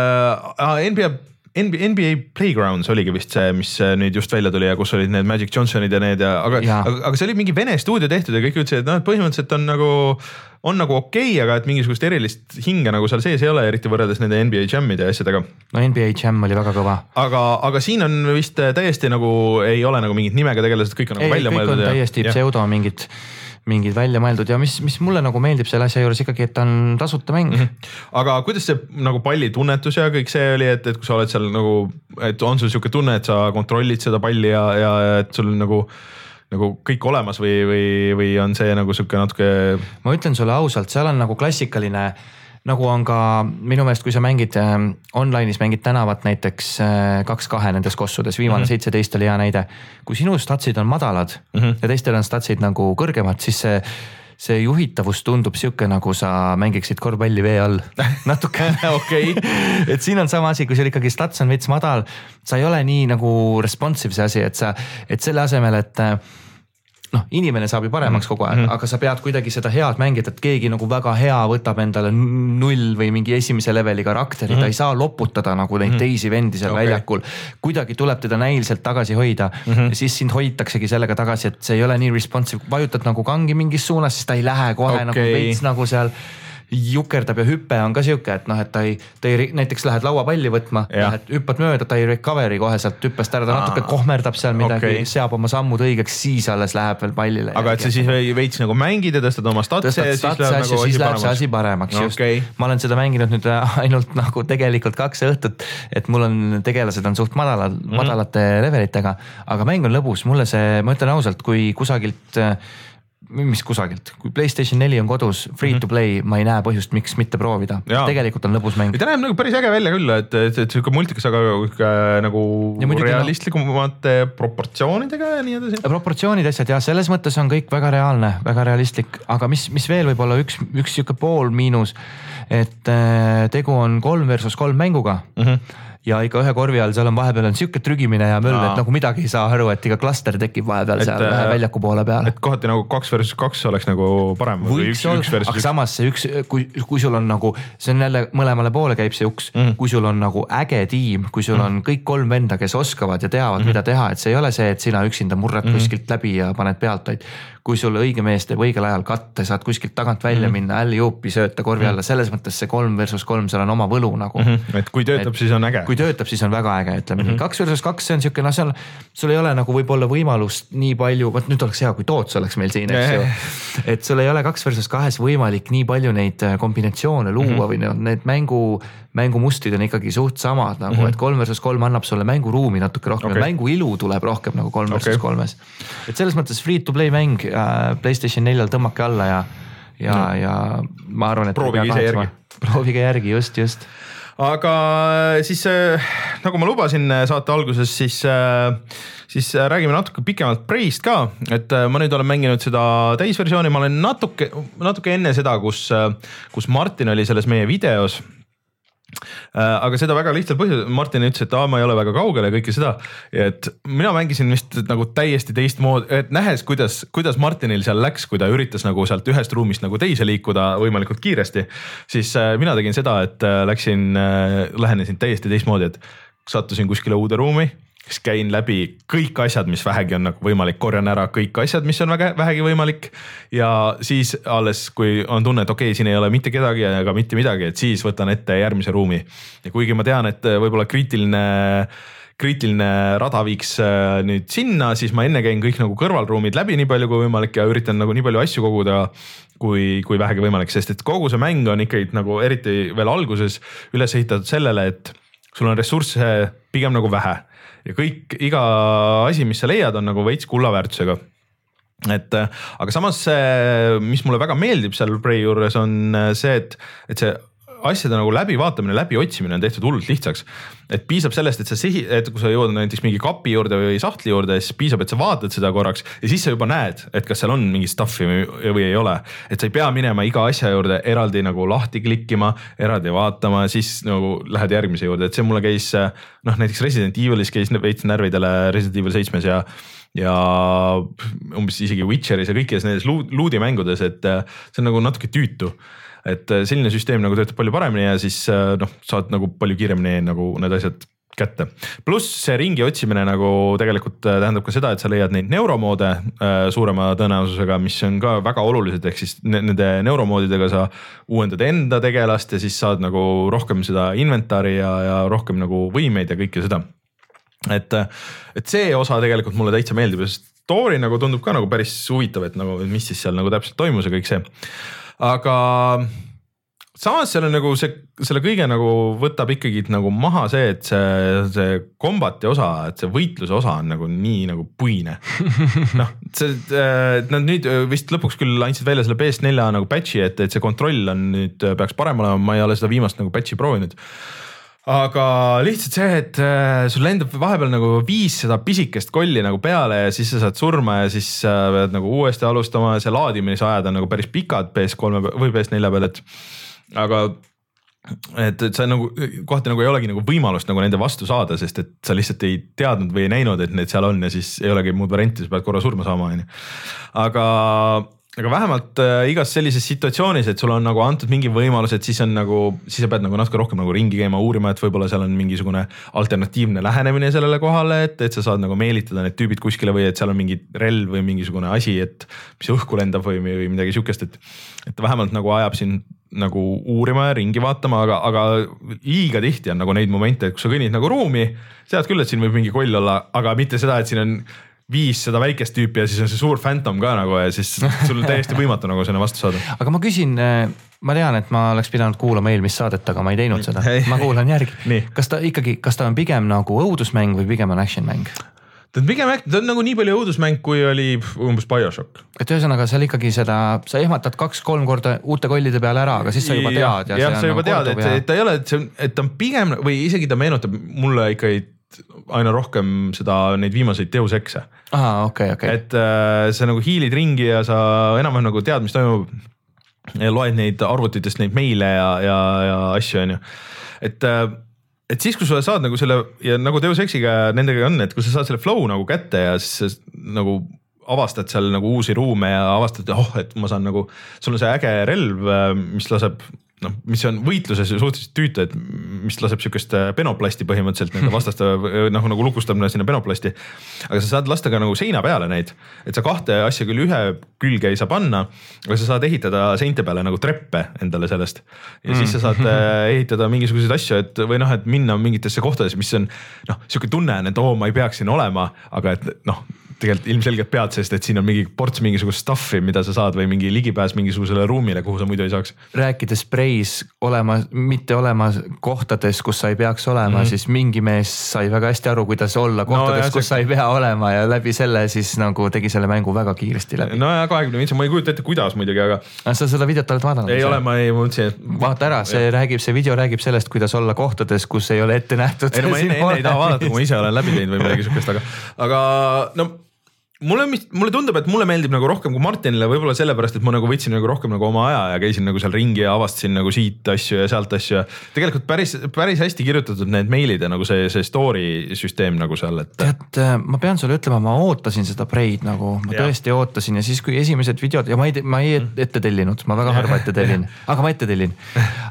äh, N B A N B A Playgrounds oligi vist see, mis nüüd just välja tuli ja kus olid need Magic Johnsonid ja need ja aga, aga, aga see oli mingi Vene stuudio tehtud ja kõik ütlesid, et noh, et põhimõtteliselt on nagu, on nagu okei okay,, aga et mingisugust erilist hinge nagu seal sees ei ole, eriti võrreldes nende N B A Jam'ide ja asjadega. No N B A Jam oli väga kõva. Aga, aga siin on vist täiesti nagu, ei ole nagu mingit nimega tegelased, kõik on nagu ei, välja mõeldud. Kõik on täiesti ja, pseudo mingid mingid välja mõeldud ja mis, mis mulle nagu meeldib selle asja juures ikkagi, et on tasuta mäng. Mm-hmm. Aga kuidas see nagu palli tunnetus ja kõik see oli, et, et kui sa oled seal nagu, et on sul siuke tunne, et sa kontrollid seda palli ja, ja et sul nagu, nagu kõik olemas või, või, või on see nagu siuke natuke. Ma ütlen sulle ausalt, seal on nagu klassikaline, nagu on ka minu meelest, kui sa mängid äh, online'is mängid tänavat näiteks äh, kaks kahe nendes kossudes, viimane mm-hmm. seitseteist oli hea näide. Kui sinu statsid on madalad mm-hmm. ja teistel on statsid nagu kõrgemad, siis see, see juhitavus tundub siuke, nagu sa mängiksid korvpalli vee all. Natuke. Okei. Et siin on sama asi, kui sul ikkagi stats on veits madal, sa ei ole nii nagu responsive see asi, et sa, et selle asemel, et noh, inimene saab ju paremaks kogu aeg, mm-hmm. aga sa pead kuidagi seda head mängida, et keegi nagu väga hea võtab endale null või mingi esimese leveli karakteri, mm-hmm. ta ei saa loputada nagu neid mm-hmm. teisi vendi seal okay. väljakul. Kuidagi tuleb teda näiliselt tagasi hoida mm-hmm. ja siis sind hoitaksegi sellega tagasi, et see ei ole nii responsive, vajutad nagu kangi mingis suunas, siis ta ei lähe kohe okay. nagu veits nagu seal jukerdab ja hüppe on ka siuke, et noh, et ta ei, ta ei näiteks lähed lauapalli võtma, lähed hüppad mööda, ta ei recovery kohe sealt hüppest ära, ta Aa, natuke kohmerdab seal midagi okay., seab oma sammud õigeks, siis alles läheb veel pallile. Aga et sa siis veits nagu mängid ja tõstad oma statse tõstad ja siis läheb, nagu siis läheb see asi paremaks. Okay. Ma olen seda mänginud nüüd ainult nagu tegelikult kaks õhtut, et mul on tegelased on suht madalad, mm-hmm. madalate levelitega, aga mäng on lõbus, mulle see, ma ütlen ausalt, kui kusagilt mis kusagilt, kui PlayStation neli on kodus free to play, ma ei näe põhjust, miks mitte proovida. Ja. Tegelikult on lõbus mäng. Ta näeb nagu päris äge välja küll, et, et, et siuke multikas, aga nagu realistlikumate no, proportsioonidega ja nii edasi. Proportsioonid asjad ja selles mõttes on kõik väga reaalne, väga realistlik, aga mis, mis veel võib olla üks, üks siuke pool miinus, et tegu on kolm versus kolm mänguga. Mm-hmm. Ja ikka ühe korvi all seal on vahepeal on siuke trügimine ja möll, et nagu midagi ei saa aru, et iga klaster tekib vahepeal et, seal vähe väljaku poole peale. Et kohati nagu kaks versus kaks oleks nagu parem. Või üks, üks versus aga samas see üks, kui, kui sul on nagu, see on jälle mõlemale poole käib see uks, mm. kui sul on nagu äge tiim, kui sul mm. on kõik kolm venda, kes oskavad ja teavad, mm. mida teha, et see ei ole see, et sina üksinda murrad mm. kuskilt läbi ja paned pealt, vaid kui sul õige mees teeb õigel ajal katte, saad kuskilt tagant välja mm. minna, älli juupi sööta korvi alla, selles mõttes see kolm versus kolm, seal on oma võlu nagu. Mm-hmm. Et kui töötab, et, siis on äge. Kui töötab, siis on väga äge, ütleme mm-hmm. nii. Kaks versus kaks, see on siuke, no seal, sul ei ole nagu võib-olla võimalust nii palju, võt nüüd oleks hea, kui Toots oleks meil siin, eks ju. Et sul ei ole kaks versus kahes võimalik nii palju neid kombinatsioone luua mm-hmm. või need, need mängu, mängumustid on ikkagi suht samad nagu, mm-hmm. et kolm versus kolm annab sulle mänguruumi natuke rohkem okay. ja mängu ilu tuleb rohkem nagu kolm okay. versus kolmes. Et selles mõttes free to play mäng äh, PlayStation neljal tõmmake alla ja, ja, no. ja ma arvan, et proovige ise järgi. Proovige järgi, just, just. Aga siis nagu ma lubasin saate alguses, siis, siis räägime natuke pikemalt Prey'st ka, et ma nüüd olen mänginud seda täisversiooni, ma olen natuke, natuke enne seda, kus, kus Martin oli selles meie videos. Aga seda väga lihtsal põhjus, Martin ütles, et aa, ma ei ole väga kaugel ja kõike seda, et mina mängisin vist nagu täiesti teist moodi, et nähes, kuidas, kuidas Martinil seal läks, kui ta üritas nagu sealt ühest ruumist nagu teise liikuda võimalikult kiiresti, siis mina tegin seda, et läksin, lähenesin täiesti teistmoodi, et sattusin kuskile uude ruumi, siis käin läbi kõik asjad, mis vähegi on nagu võimalik, korjan ära kõik asjad, mis on väga, vähegi võimalik ja siis alles, kui on tunne, et okei, siin ei ole mitte kedagi ega mitte midagi, et siis võtan ette järgmise ruumi. Ja kuigi ma tean, et võib-olla kriitiline, kriitiline rada viiks nüüd sinna, siis ma enne käin kõik nagu kõrvalruumid läbi nii palju kui võimalik ja üritan nagu nii palju asju koguda, kui, kui vähegi võimalik, sest et kogu see mäng on ikkagi nagu eriti veel alguses üles ehitatud sellele, et sul on ressursse pigem nagu vähe. Ja kõik, iga asi, mis sa leiad, on nagu veits kullaväärtusega. Et, aga samas see, mis mulle väga meeldib seal Prey juures on see, et, et see asjade nagu läbivaatamine, läbi otsimine on tehtud hullult lihtsaks. Et piisab sellest, et sa sihi, et kui sa jõuad näiteks mingi kapi juurde või sahtli juurde, siis piisab, et sa vaatad seda korraks ja siis sa juba näed, et kas seal on mingi stuffi või, või ei ole. Et sa ei pea minema iga asja juurde eraldi nagu lahti klikkima, eraldi vaatama, siis nagu lähed järgmise juurde. Et see mulle käis, noh näiteks Resident Evilis käis veits närvidele Resident Evil seitsmes ja ja umbes isegi Witcheris ja kõikides nendes luudi mängudes, et see on nagu natuke tüütu. Et selline süsteem nagu töötab palju paremini ja siis noh, saad nagu palju kiiremini nagu need asjad kätte. Pluss see ringi otsimine nagu tegelikult tähendab ka seda, et sa leiad neid neuromoode suurema tõenäosusega, mis on ka väga olulised, ehk siis nende neuromoodidega sa uuendad enda tegelast ja siis saad nagu rohkem seda inventari ja, ja rohkem nagu võimeid ja kõike seda. Et, et see osa tegelikult mulle täitsa meeldib ja story nagu tundub ka nagu päris huvitav, et nagu mis siis seal nagu täpselt toimus ja kõik see. Aga samas seal on nagu see, selle kõige nagu võtab ikkagi nagu maha see, et see, see kombati osa, et see võitluse osa on nagu nii nagu puine. noh, see, nad nüüd vist lõpuks küll andsid välja selle P S four nagu patchi, et, et see kontroll on nüüd peaks parem olema, ma ei ole seda viimast nagu patchi proovinud. Aga lihtsalt see, et sul lendab vahepeal nagu viis seda pisikest kolli nagu peale ja siis sa saad surma ja siis pead nagu uuesti alustama ja see laadimise ajad on nagu päris pikad P S kolme või P S four peal, et aga et, et sa nagu kohati nagu ei olegi nagu võimalust nagu nende vastu saada, sest et sa lihtsalt ei teadnud või ei näinud, et need seal on ja siis ei olegi muud varianti, sa pead korra surma saama. Aga aga vähemalt äh, igas sellises situatsioonis, et sul on nagu antud mingi võimalus, et siis on nagu, siis sa pead nagu natuke rohkem nagu ringi käima uurima, et võib-olla seal on mingisugune alternatiivne lähenemine sellele kohale, et, et sa saad nagu meelitada need tüübid kuskile või et seal on mingi relv või mingisugune asi, et mis õhku lendab või, või midagi sihukest, et, et vähemalt nagu ajab siin nagu uurima ja ringi vaatama, aga, aga liiga tihti on nagu neid momente, et kui sa kõnnid nagu ruumi, sead küll, et siin võib mingi koll olla, aga mitte seda, et siin on viis seda väikest tüüpi ja siis on see suur Phantom ka nagu ja siis sul on täiesti võimatu nagu sinna vastu saada. Aga ma küsin, ma tean, et ma oleks pidanud kuulama eelmist saadet, aga ma ei teinud seda. Ma kuulan järgi. Kas ta ikkagi, kas ta on pigem nagu õudusmäng või pigem on action mäng? Ta on pigem, ta on nagu nii palju õudusmäng, kui oli umbes BioShock. Et ühesõnaga seal ikkagi seda, sa ehmatad kaks-kolm korda uute kollide peale ära, aga siis sa juba tead. Ja, ja sa juba tead, et, et ta ei ole, et, see, et ta on pigem või isegi ta meenutab mulle ikka aina rohkem seda, neid viimaseid Deus Exe. Aha, okei, okei. Et äh, sa nagu hiilid ringi ja sa enam-vähem nagu tead, mis toimub. Ja loed neid arvutitest neid meile ja, ja, ja asju on ju. Et, äh, et siis, kui sa saad nagu selle, ja nagu Deus Exiga nendega on, et kui sa saad selle flow nagu kätte ja siis nagu avastad seal nagu uusi ruume ja avastad, oh, et ma saan nagu, sul on see äge relv, mis laseb noh, mis on võitluses suhteliselt tüüta, et mis laseb sihukest penoplasti põhimõtteliselt nende vastaste noh, nagu lukustab sinna penoplasti. Aga sa saad lasta ka nagu seina peale neid, et sa kahte asja küll ühe külge ei saa panna, aga sa saad ehitada seinte peale nagu treppe endale sellest. Ja mm. siis sa saad ehitada mingisuguseid asju, et või noh, et minna mingitesse kohtades, mis on noh, sihuke tunne on, et oo, ma ei peaks siin olema, aga et noh, tegelikult ilmselgelt pead, sest et siin on mingi ports mingisugust stuffi, mida sa saad või mingi ligipääs mingisugusele ruumile, kuhu sa muidu ei saaks. Rääkides preis olema, mitte olema kohtades, kus sa ei peaks olema, mm-hmm. siis mingi mees sai väga hästi aru, kuidas olla kohtades, no, jah, kus see... sa ei pea olema ja läbi selle siis nagu tegi selle mängu väga kiiresti läbi. No ja kahekümne viis, ma ei kujuta ette, kuidas muidugi, aga... Sa seda videot oled vaadanud? Ei ole, ma ei mõtlesin, et... Vaata ära, see, räägib, see video räägib sellest, kuidas olla kohtades, kus ei ole ette nähtud. Ei, no, ma enne, enne ei taha vaadata, kui ma ise olen läbi teinud või midagi sukest, aga, aga no... Mulle, mulle tundub, et mulle meeldib nagu rohkem kui Martinile, võib-olla sellepärast, et ma nagu võtsin nagu rohkem nagu oma aja ja käisin nagu seal ringi ja avastasin nagu siit asju ja sealt asju. Tegelikult päris, päris hästi kirjutatud need meilid ja nagu see, see story süsteem nagu seal. Et... Tead, ma pean sulle ütlema, ma ootasin seda Braid nagu, ma ja. tõesti ootasin ja siis kui esimesed videod ja ma ei, ma ei ette tellinud, ma väga harva ette tellin, aga ma ette tellin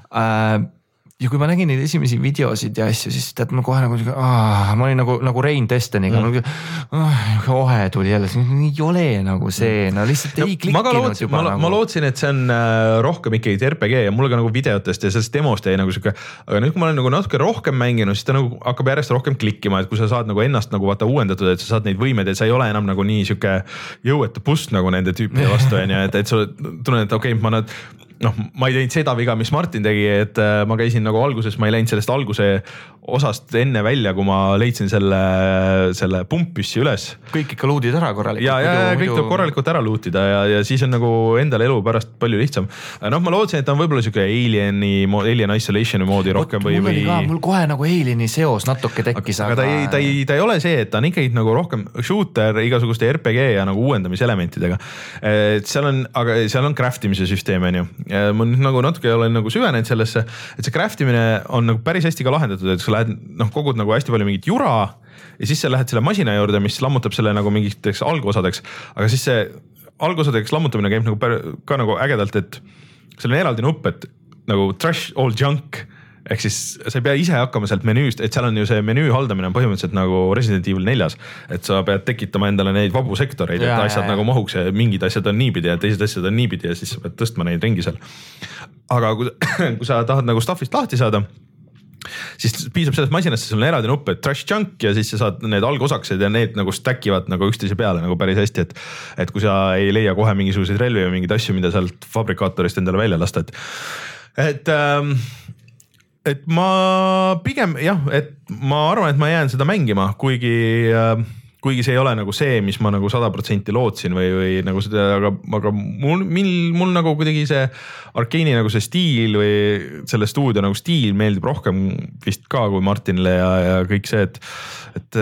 äh, ja kui ma nägin neid esimesi videosid ja asju, siis tead ma kohe nagu, aah, ma olin nagu, nagu Rein Destiniga, mm. nagu ohe tuli jälle, ei ole nagu see, no lihtsalt no, ei klikkinud lootsin, juba ma, nagu. Ma lootsin, et see on rohkem ikkagi R P G ja mulle ka nagu videotest ja sellest demost jäi nagu siuke, aga nüüd kui ma olen nagu natuke rohkem mänginud, siis ta nagu hakkab järjest rohkem klikkima, et kui sa saad nagu ennast nagu vaata uuendatud, et sa saad neid võimeid, et sa ei ole enam nagu nii siuke jõuetu pust nagu nende tüüpide vastu, et, et sa tunned, et okei okay,, ma nad noh, ma ei teinud seda viga, mis Martin tegi, et ma käisin nagu alguses, ma ei läinud sellest alguse osast enne välja, kui ma leidsin selle, selle pumppüssi üles. Kõik ikka luudid ära korralikult. Ja, ja, ja kõik tuleb korralikult ära luutida ja, ja siis on nagu endal elu pärast palju lihtsam. Noh, ma lootsin, et on võib-olla siuke Alieni, Alien Isolationi moodi rohkem Ot, või... Mul, või... Ka, mul kohe nagu Alieni seos natuke tekkis. Aga, aga ta, ei, ta, ei, ta ei ole see, et ta on ikkagi nagu rohkem shooter igasuguste R P G ja nagu uuendamiselementidega. Et seal on, aga seal on craftimise süsteem, on ju. Ma nagu natuke olen nagu süvenenud sellesse, et see craftimine on nagu päris hästi ka lahendatud, et sa lähed, noh, kogud nagu hästi palju mingit jura ja siis sa lähed selle masina juurde, mis lammutab selle nagu mingiteks algosadeks, aga siis see algosadeks lammutamine käib nagu pär, ka nagu ägedalt, et seal on eraldi nupp, et nagu trash all junk, ehk siis sa ei pea ise hakkama sealt menüüst, et seal on ju see menüü haldamine on põhimõtteliselt nagu Resident Evil neljas, et sa pead tekitama endale neid vabu sektoreid, et asjad ja, nagu mahuks ja mingid asjad on niipidi ja teised asjad on niipidi ja siis sa pead tõstma neid ringi seal. Aga kui, kui sa tahad nagu stuffist lahti saada, siis piisab sellest masinast, sul on eraldi nupp, et trash junk ja siis sa saad need algosaksed ja need nagu stackivad nagu üksteise peale nagu päris hästi, et, et kui sa ei leia kohe mingisuguseid relvi või mingeid asju, mida sealt fabrikaatorist endale välja lasta, et, et ähm, et ma pigem jah, et ma arvan, et ma jään seda mängima, kuigi, kuigi see ei ole nagu see, mis ma nagu sada protsenti lootsin või, või nagu seda, aga, aga mul, mil, mul nagu kuidagi see Arkeeni nagu see stiil või selle stuudio nagu stiil meeldib rohkem vist ka kui Martinile ja, ja kõik see, et, et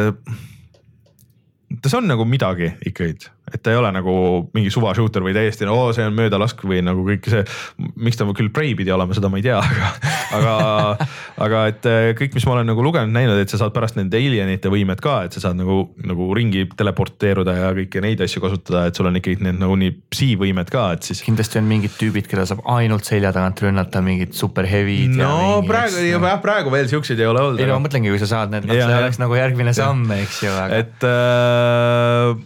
see on nagu midagi ikkagi, et ta ei ole nagu mingi suva shooter või täiesti, no see on möödalask või nagu kõik see, miks ta küll Prey pidi olema, seda ma ei tea, aga, aga, aga et kõik, mis ma olen nagu lugenud, näinud, et sa saad pärast nende alienite võimed ka, et sa saad nagu, nagu ringi teleporteeruda ja kõiki neid asju kasutada, et sul on ikkagi need nagu nii psi-võimed ka, et siis. Kindlasti on mingid tüübid, keda saab ainult selja tagant rünnata, mingid super heavy'd. No mingi, praegu, jah, praegu veel siukseid ei ole olnud. Ei no ma mõtlengi, kui sa saad need, see oleks nagu järgmine samm, eks ju. Aga... Et äh,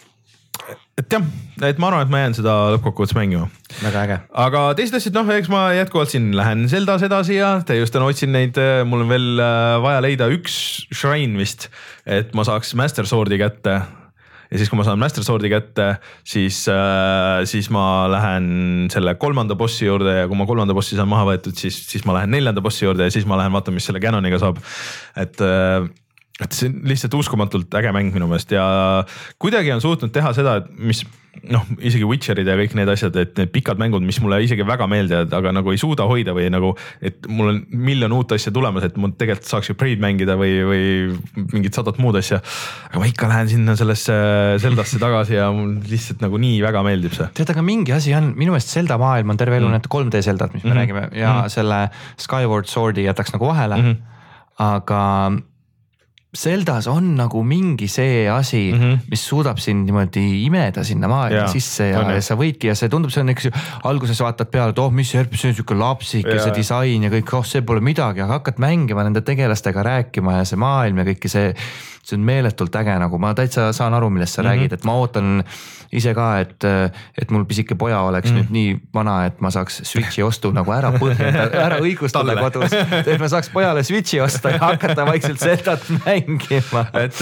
et jah, et ma arvan, et ma jään seda lõppkokkuvõttes mängima. Väga äge. Aga teised asjad, noh, eks ma jätkuvalt siin lähen Zeldas edasi ja just on otsin neid, mul on veel vaja leida üks shrine vist, et ma saaks Master Swordi kätte. Ja siis, kui ma saan Master Swordi kätte, siis, siis ma lähen selle kolmanda bossi juurde ja kui ma kolmanda bossi saan maha võetud, siis, siis ma lähen neljanda bossi juurde ja siis ma lähen vaatan, mis selle Canoniga saab. Et et see on lihtsalt uskumatult äge mäng minu meelest ja kuidagi on suutnud teha seda, et mis noh, isegi Witcherid ja kõik need asjad, et need pikad mängud, mis mulle isegi väga meeldivad, aga nagu ei suuda hoida või nagu, et mul on miljon uut asja tulemas, et mul tegelikult saaks ju Prey'd mängida või, või mingit sadat muud asja. Aga ma ikka lähen sinna sellesse Zeldasse tagasi ja mul lihtsalt nagu nii väga meeldib see. Tead, aga mingi asi on, minu meelest Zelda maailm on terve elu mm. need kolm D Zeldat, mis me mm-hmm. räägime ja mm-hmm. selle Skyward Swordi jätaks nagu vahele, mm-hmm. aga Zeldas on nagu mingi see asi, mm-hmm. mis suudab sind niimoodi imeda sinna maailma ja, sisse ja, ja sa võidki ja see tundub, see on eks ju, alguses vaatad peale, et oh, mis see see on siuke lapsik ja, ja see disain ja kõik, oh, see pole midagi, aga hakkad mängima nende tegelastega rääkima ja see maailm ja kõiki see, see on meeletult äge, nagu ma täitsa saan aru, millest sa mm-hmm. räägid, et ma ootan ise ka, et, et mul pisike poja oleks mm. nüüd nii vana, et ma saaks Switchi ostu nagu ära põhjendada, ära õigustada kodus, et ma saaks pojale Switchi osta ja hakata vaikselt Zeldat mängima. Et,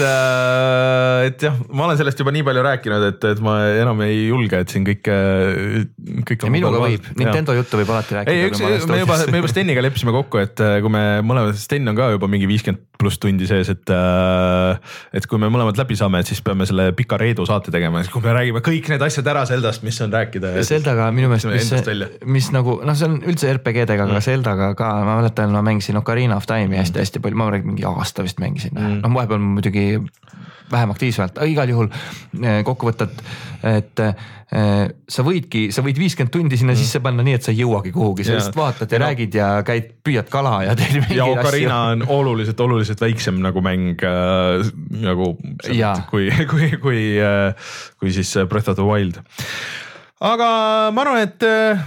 et jah, ma olen sellest juba nii palju rääkinud, et, et ma enam ei julge, et siin kõik, kõik ja minuga võib, Nintendo juttu võib alati rääkida. Ei, üks, me juba, me juba Steniga leppisime kokku, et kui me mõlemad, Sten on ka juba mingi viiskümmend pluss tundi sees, et, et kui me mõlemad läbi saame, et siis peame selle pika Reedu saate tegema, kui me räägime kõik need asjad ära Zeldast, mis on rääkida. Zeldaga minu meelest, mis, mis nagu, noh, see on üldse R P G-dega, aga mm. Zeldaga ka, ma mäletan, ma mängisin Ocarina of Time'i hästi-hästi palju, ma räägin mingi aasta vist mängisin. Mm. No vahepeal muidugi vähem aktiivselt, aga igal juhul kokku võtad, et sa võidki, sa võid viiskümmend tundi sinna mm. sisse panna nii, et sa ei jõuagi kuhugi, sa lihtsalt vaatad ja no. räägid ja käid, püüad kala ja teed mingi ja Ocarina asju. On oluliselt, oluliselt väiksem nagu mäng äh, nagu kui, kui, kui, äh, kui siis Breath of the Wild. Aga ma arvan, et äh,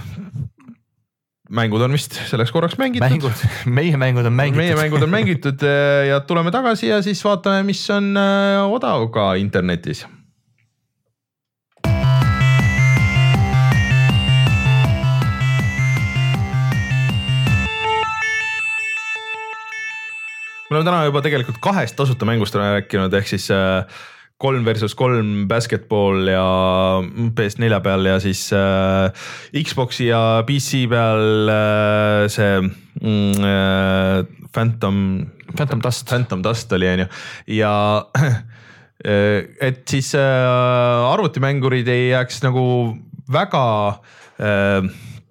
mängud on vist selleks korraks mängitud. Mängud, meie mängud on mängitud. Meie mängud on mängitud ja tuleme tagasi ja siis vaatame, mis on odav ka internetis. Me oleme täna juba tegelikult kahest tasuta mängust rääkinud, ehk siis kolm versus kolm basketball ja P S nelja peal ja siis äh, Xboxi ja P C peal äh, see mm, äh, Phantom Phantom Dust, Phantom Dust oli onju ja et siis äh, arvutimängurid ei jääks nagu väga äh,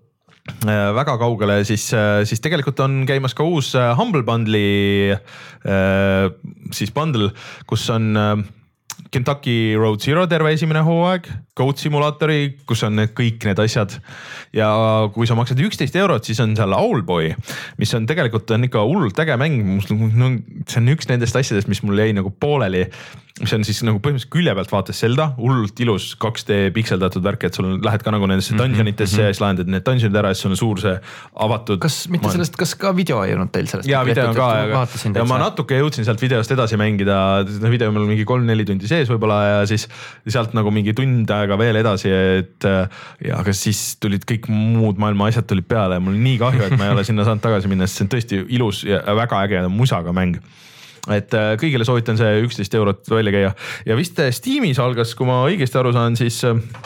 väga kaugele, siis, siis tegelikult on käimas ka uus Humble Bundle'i äh, siis bundle, kus on äh, Kentucky Road Zero terve esimene hooaeg, Goat Simulatori, kus on need, kõik need asjad ja kui sa maksad üksteist eurot, siis on seal Owlboy, mis on tegelikult on ikka hullult äge mäng, no, see on üks nendest asjadest, mis mul jäi nagu pooleli, mis on siis nagu põhimõtteliselt külje pealt vaates Zelda, hullult ilus kaks D pikseldatud värk, et sul lähed ka nagu nendesse dungeonitesse mm -hmm. ja siis lahendad need dungeonid ära ja siis on suur see avatud. Kas mitte sellest, kas ka video ei olnud teil sellest? Jaa, video on ka ja, ja ma natuke jõudsin sealt videost edasi mängida, video meil mingi kolm-neli tundi sees võib-olla ja siis sealt nagu mingi tund aega veel edasi, et ja aga siis tulid kõik muud maailma asjad tulid peale ja mul on nii kahju, et ma ei ole sinna saanud tagasi minna, sest see on tõesti ilus ja väga äge musaga mäng. Et kõigile soovitan see üksteist eurot välja käia ja vist Steamis algas, kui ma õigesti aru saan, siis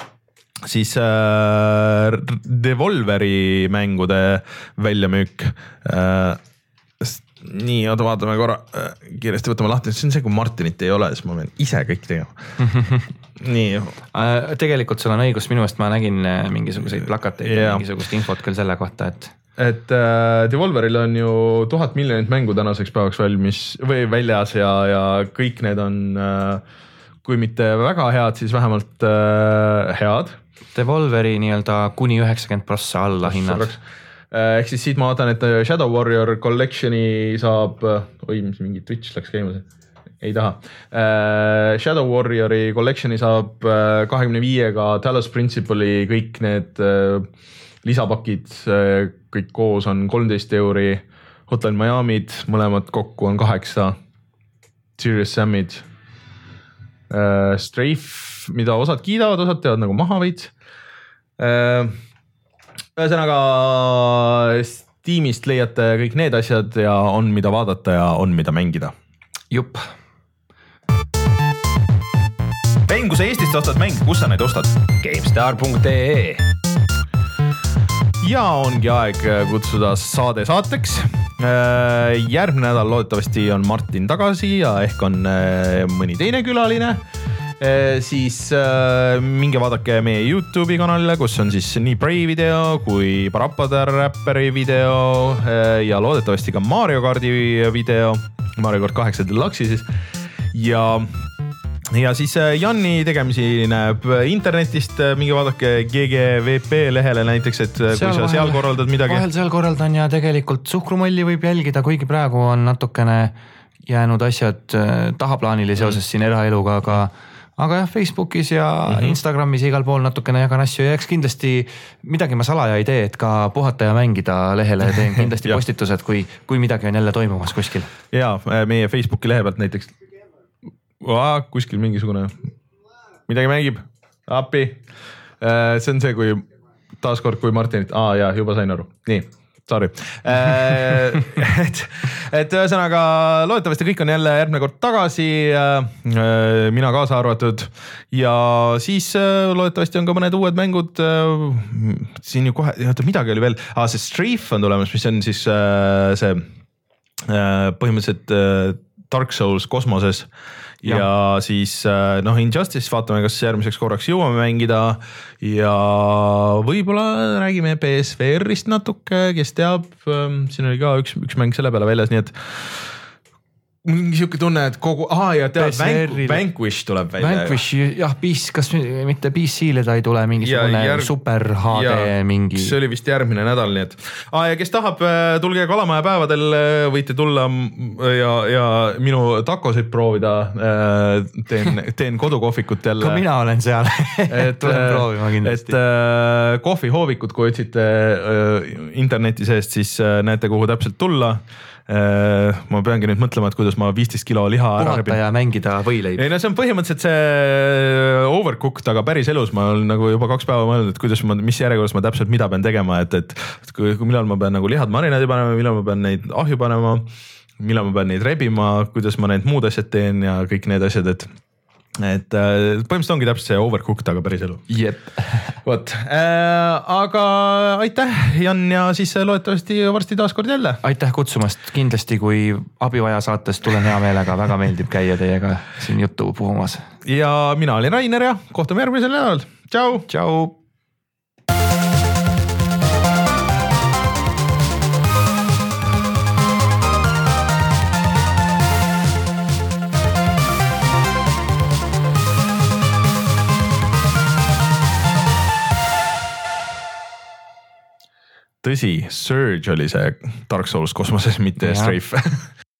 siis äh, Devolveri mängude väljamüük äh, nii, oota vaatame korra äh, kiiresti võtame lahti, see on see, kui Martinit ei ole, siis ma pean ise kõik tegema nii äh, tegelikult sul on õigus, minu eest ma nägin mingisuguseid plakateid ja mingisugust infot küll selle kohta, et et äh, Devolveril on ju tuhat miljonit mängu tänaseks päevaks valmis või väljas ja, ja kõik need on äh, kui mitte väga head, siis vähemalt äh, head. Devolveri nii-öelda kuni üheksakümmend prossa alla hinnad. Ehk siis siit ma vaatan, et Shadow Warrior Collectioni saab, oi, mis mingi Twitch läks käima see, ei taha. Shadow Warriori Collectioni saab kahekümne viiega Talos Principle'i kõik need lisapakid, kõik koos on kolmteist euri, Hotline Miami'd, mõlemad kokku on kaheksa, Serious Sam'id, Strafe, mida osad kiidavad, osad teevad nagu maha veits. Ühesõnaga Steamist leiate kõik need asjad ja on mida vaadata ja on mida mängida. Jupp. Vein, kui sa Eestist ostad mäng, kus sa neid ostad? GameStar punkt ee Ja ongi aeg kutsuda saade saateks. Järgmine nädal loodetavasti on Martin tagasi ja ehk on mõni teine külaline. Siis minge vaadake meie YouTube'i kanalile, kus on siis nii Prey video kui Parappada Räpperi video ja loodetavasti ka Mario Karti video, Mario Kart kaheksa Deluxe'i siis. Ja ja siis Janni tegemisi näeb internetist, minge vaadake G G V P lehele näiteks, et seal kui sa vahel, seal korraldad midagi. Vahel seal korraldan ja tegelikult suhkrumolli võib jälgida, kuigi praegu on natukene jäänud asjad tahaplaanili seoses siin eraeluga, aga aga jah, Facebookis ja mm-hmm. Instagramis igal pool natukene jagan asju ja eks kindlasti midagi ma salaja ei tee, et ka puhata ja mängida lehele teen kindlasti postitused, kui, kui midagi on jälle toimumas kuskil. Ja meie Facebooki lehe pealt näiteks Aa, kuskil mingisugune midagi mängib, appi. See on see, kui taaskord, kui Martinit, aa jaa, juba sain aru, nii, sorry. et, et ühesõnaga loodetavasti kõik on jälle järgmine kord tagasi, mina kaasa arvatud ja siis loodetavasti on ka mõned uued mängud. Siin ju kohe, midagi oli veel, aa see Strafe on tulemas, mis on siis see põhimõtteliselt Dark Souls kosmoses. Ja, ja siis noh, Injustice vaatame, kas järgmiseks korraks jõuame mängida ja võib-olla räägime P S V R-ist natuke, kes teab, siin oli ka üks, üks mäng selle peale väljas, nii et mingi siuke tunne, et kogu, aha ja tead, Vanquish, Vanquish tuleb välja. Vanquish, jah, kas mitte P C-le ta ei tule mingi järg... super H D ja, mingi. See oli vist järgmine nädal, nii et ah, ja kes tahab, tulge Kalamaja päevadel, võite tulla ja, ja minu takosid proovida, teen, teen kodukohvikut jälle. Ka mina olen seal, et tulen proovima kindlasti. Et kohvihoovikut, kui otsite interneti seest, siis näete, kuhu täpselt tulla. Ma peangi nüüd mõtlema, et kuidas ma viisteist kilo liha ära puhata ja mängida võileib. Ei no see on põhimõtteliselt see overcooked, aga päris elus ma olen nagu juba kaks päeva mõelnud, et kuidas ma, mis järjekorras ma täpselt mida pean tegema, et, et, et kui, kui millal ma pean nagu lihad marinaadi panema, millal ma pean neid ahju panema, millal ma pean neid rebima, kuidas ma need muud asjad teen ja kõik need asjad, et et äh, põhimõtteliselt ongi täpselt see overcooked, aga päris elu. Jep. Vot, äh, aga aitäh, Jan, ja siis loodetavasti varsti taas kord jälle. Aitäh kutsumast, kindlasti kui abivaja saates tulen hea meelega, väga meeldib käia teiega siin juttu puhumas. Ja mina olin Rainer ja kohtume järgmisel nädalal. Tšau! Tšau! Tõsi, Surge oli see Dark Souls kosmoses, mitte ja. Strafe.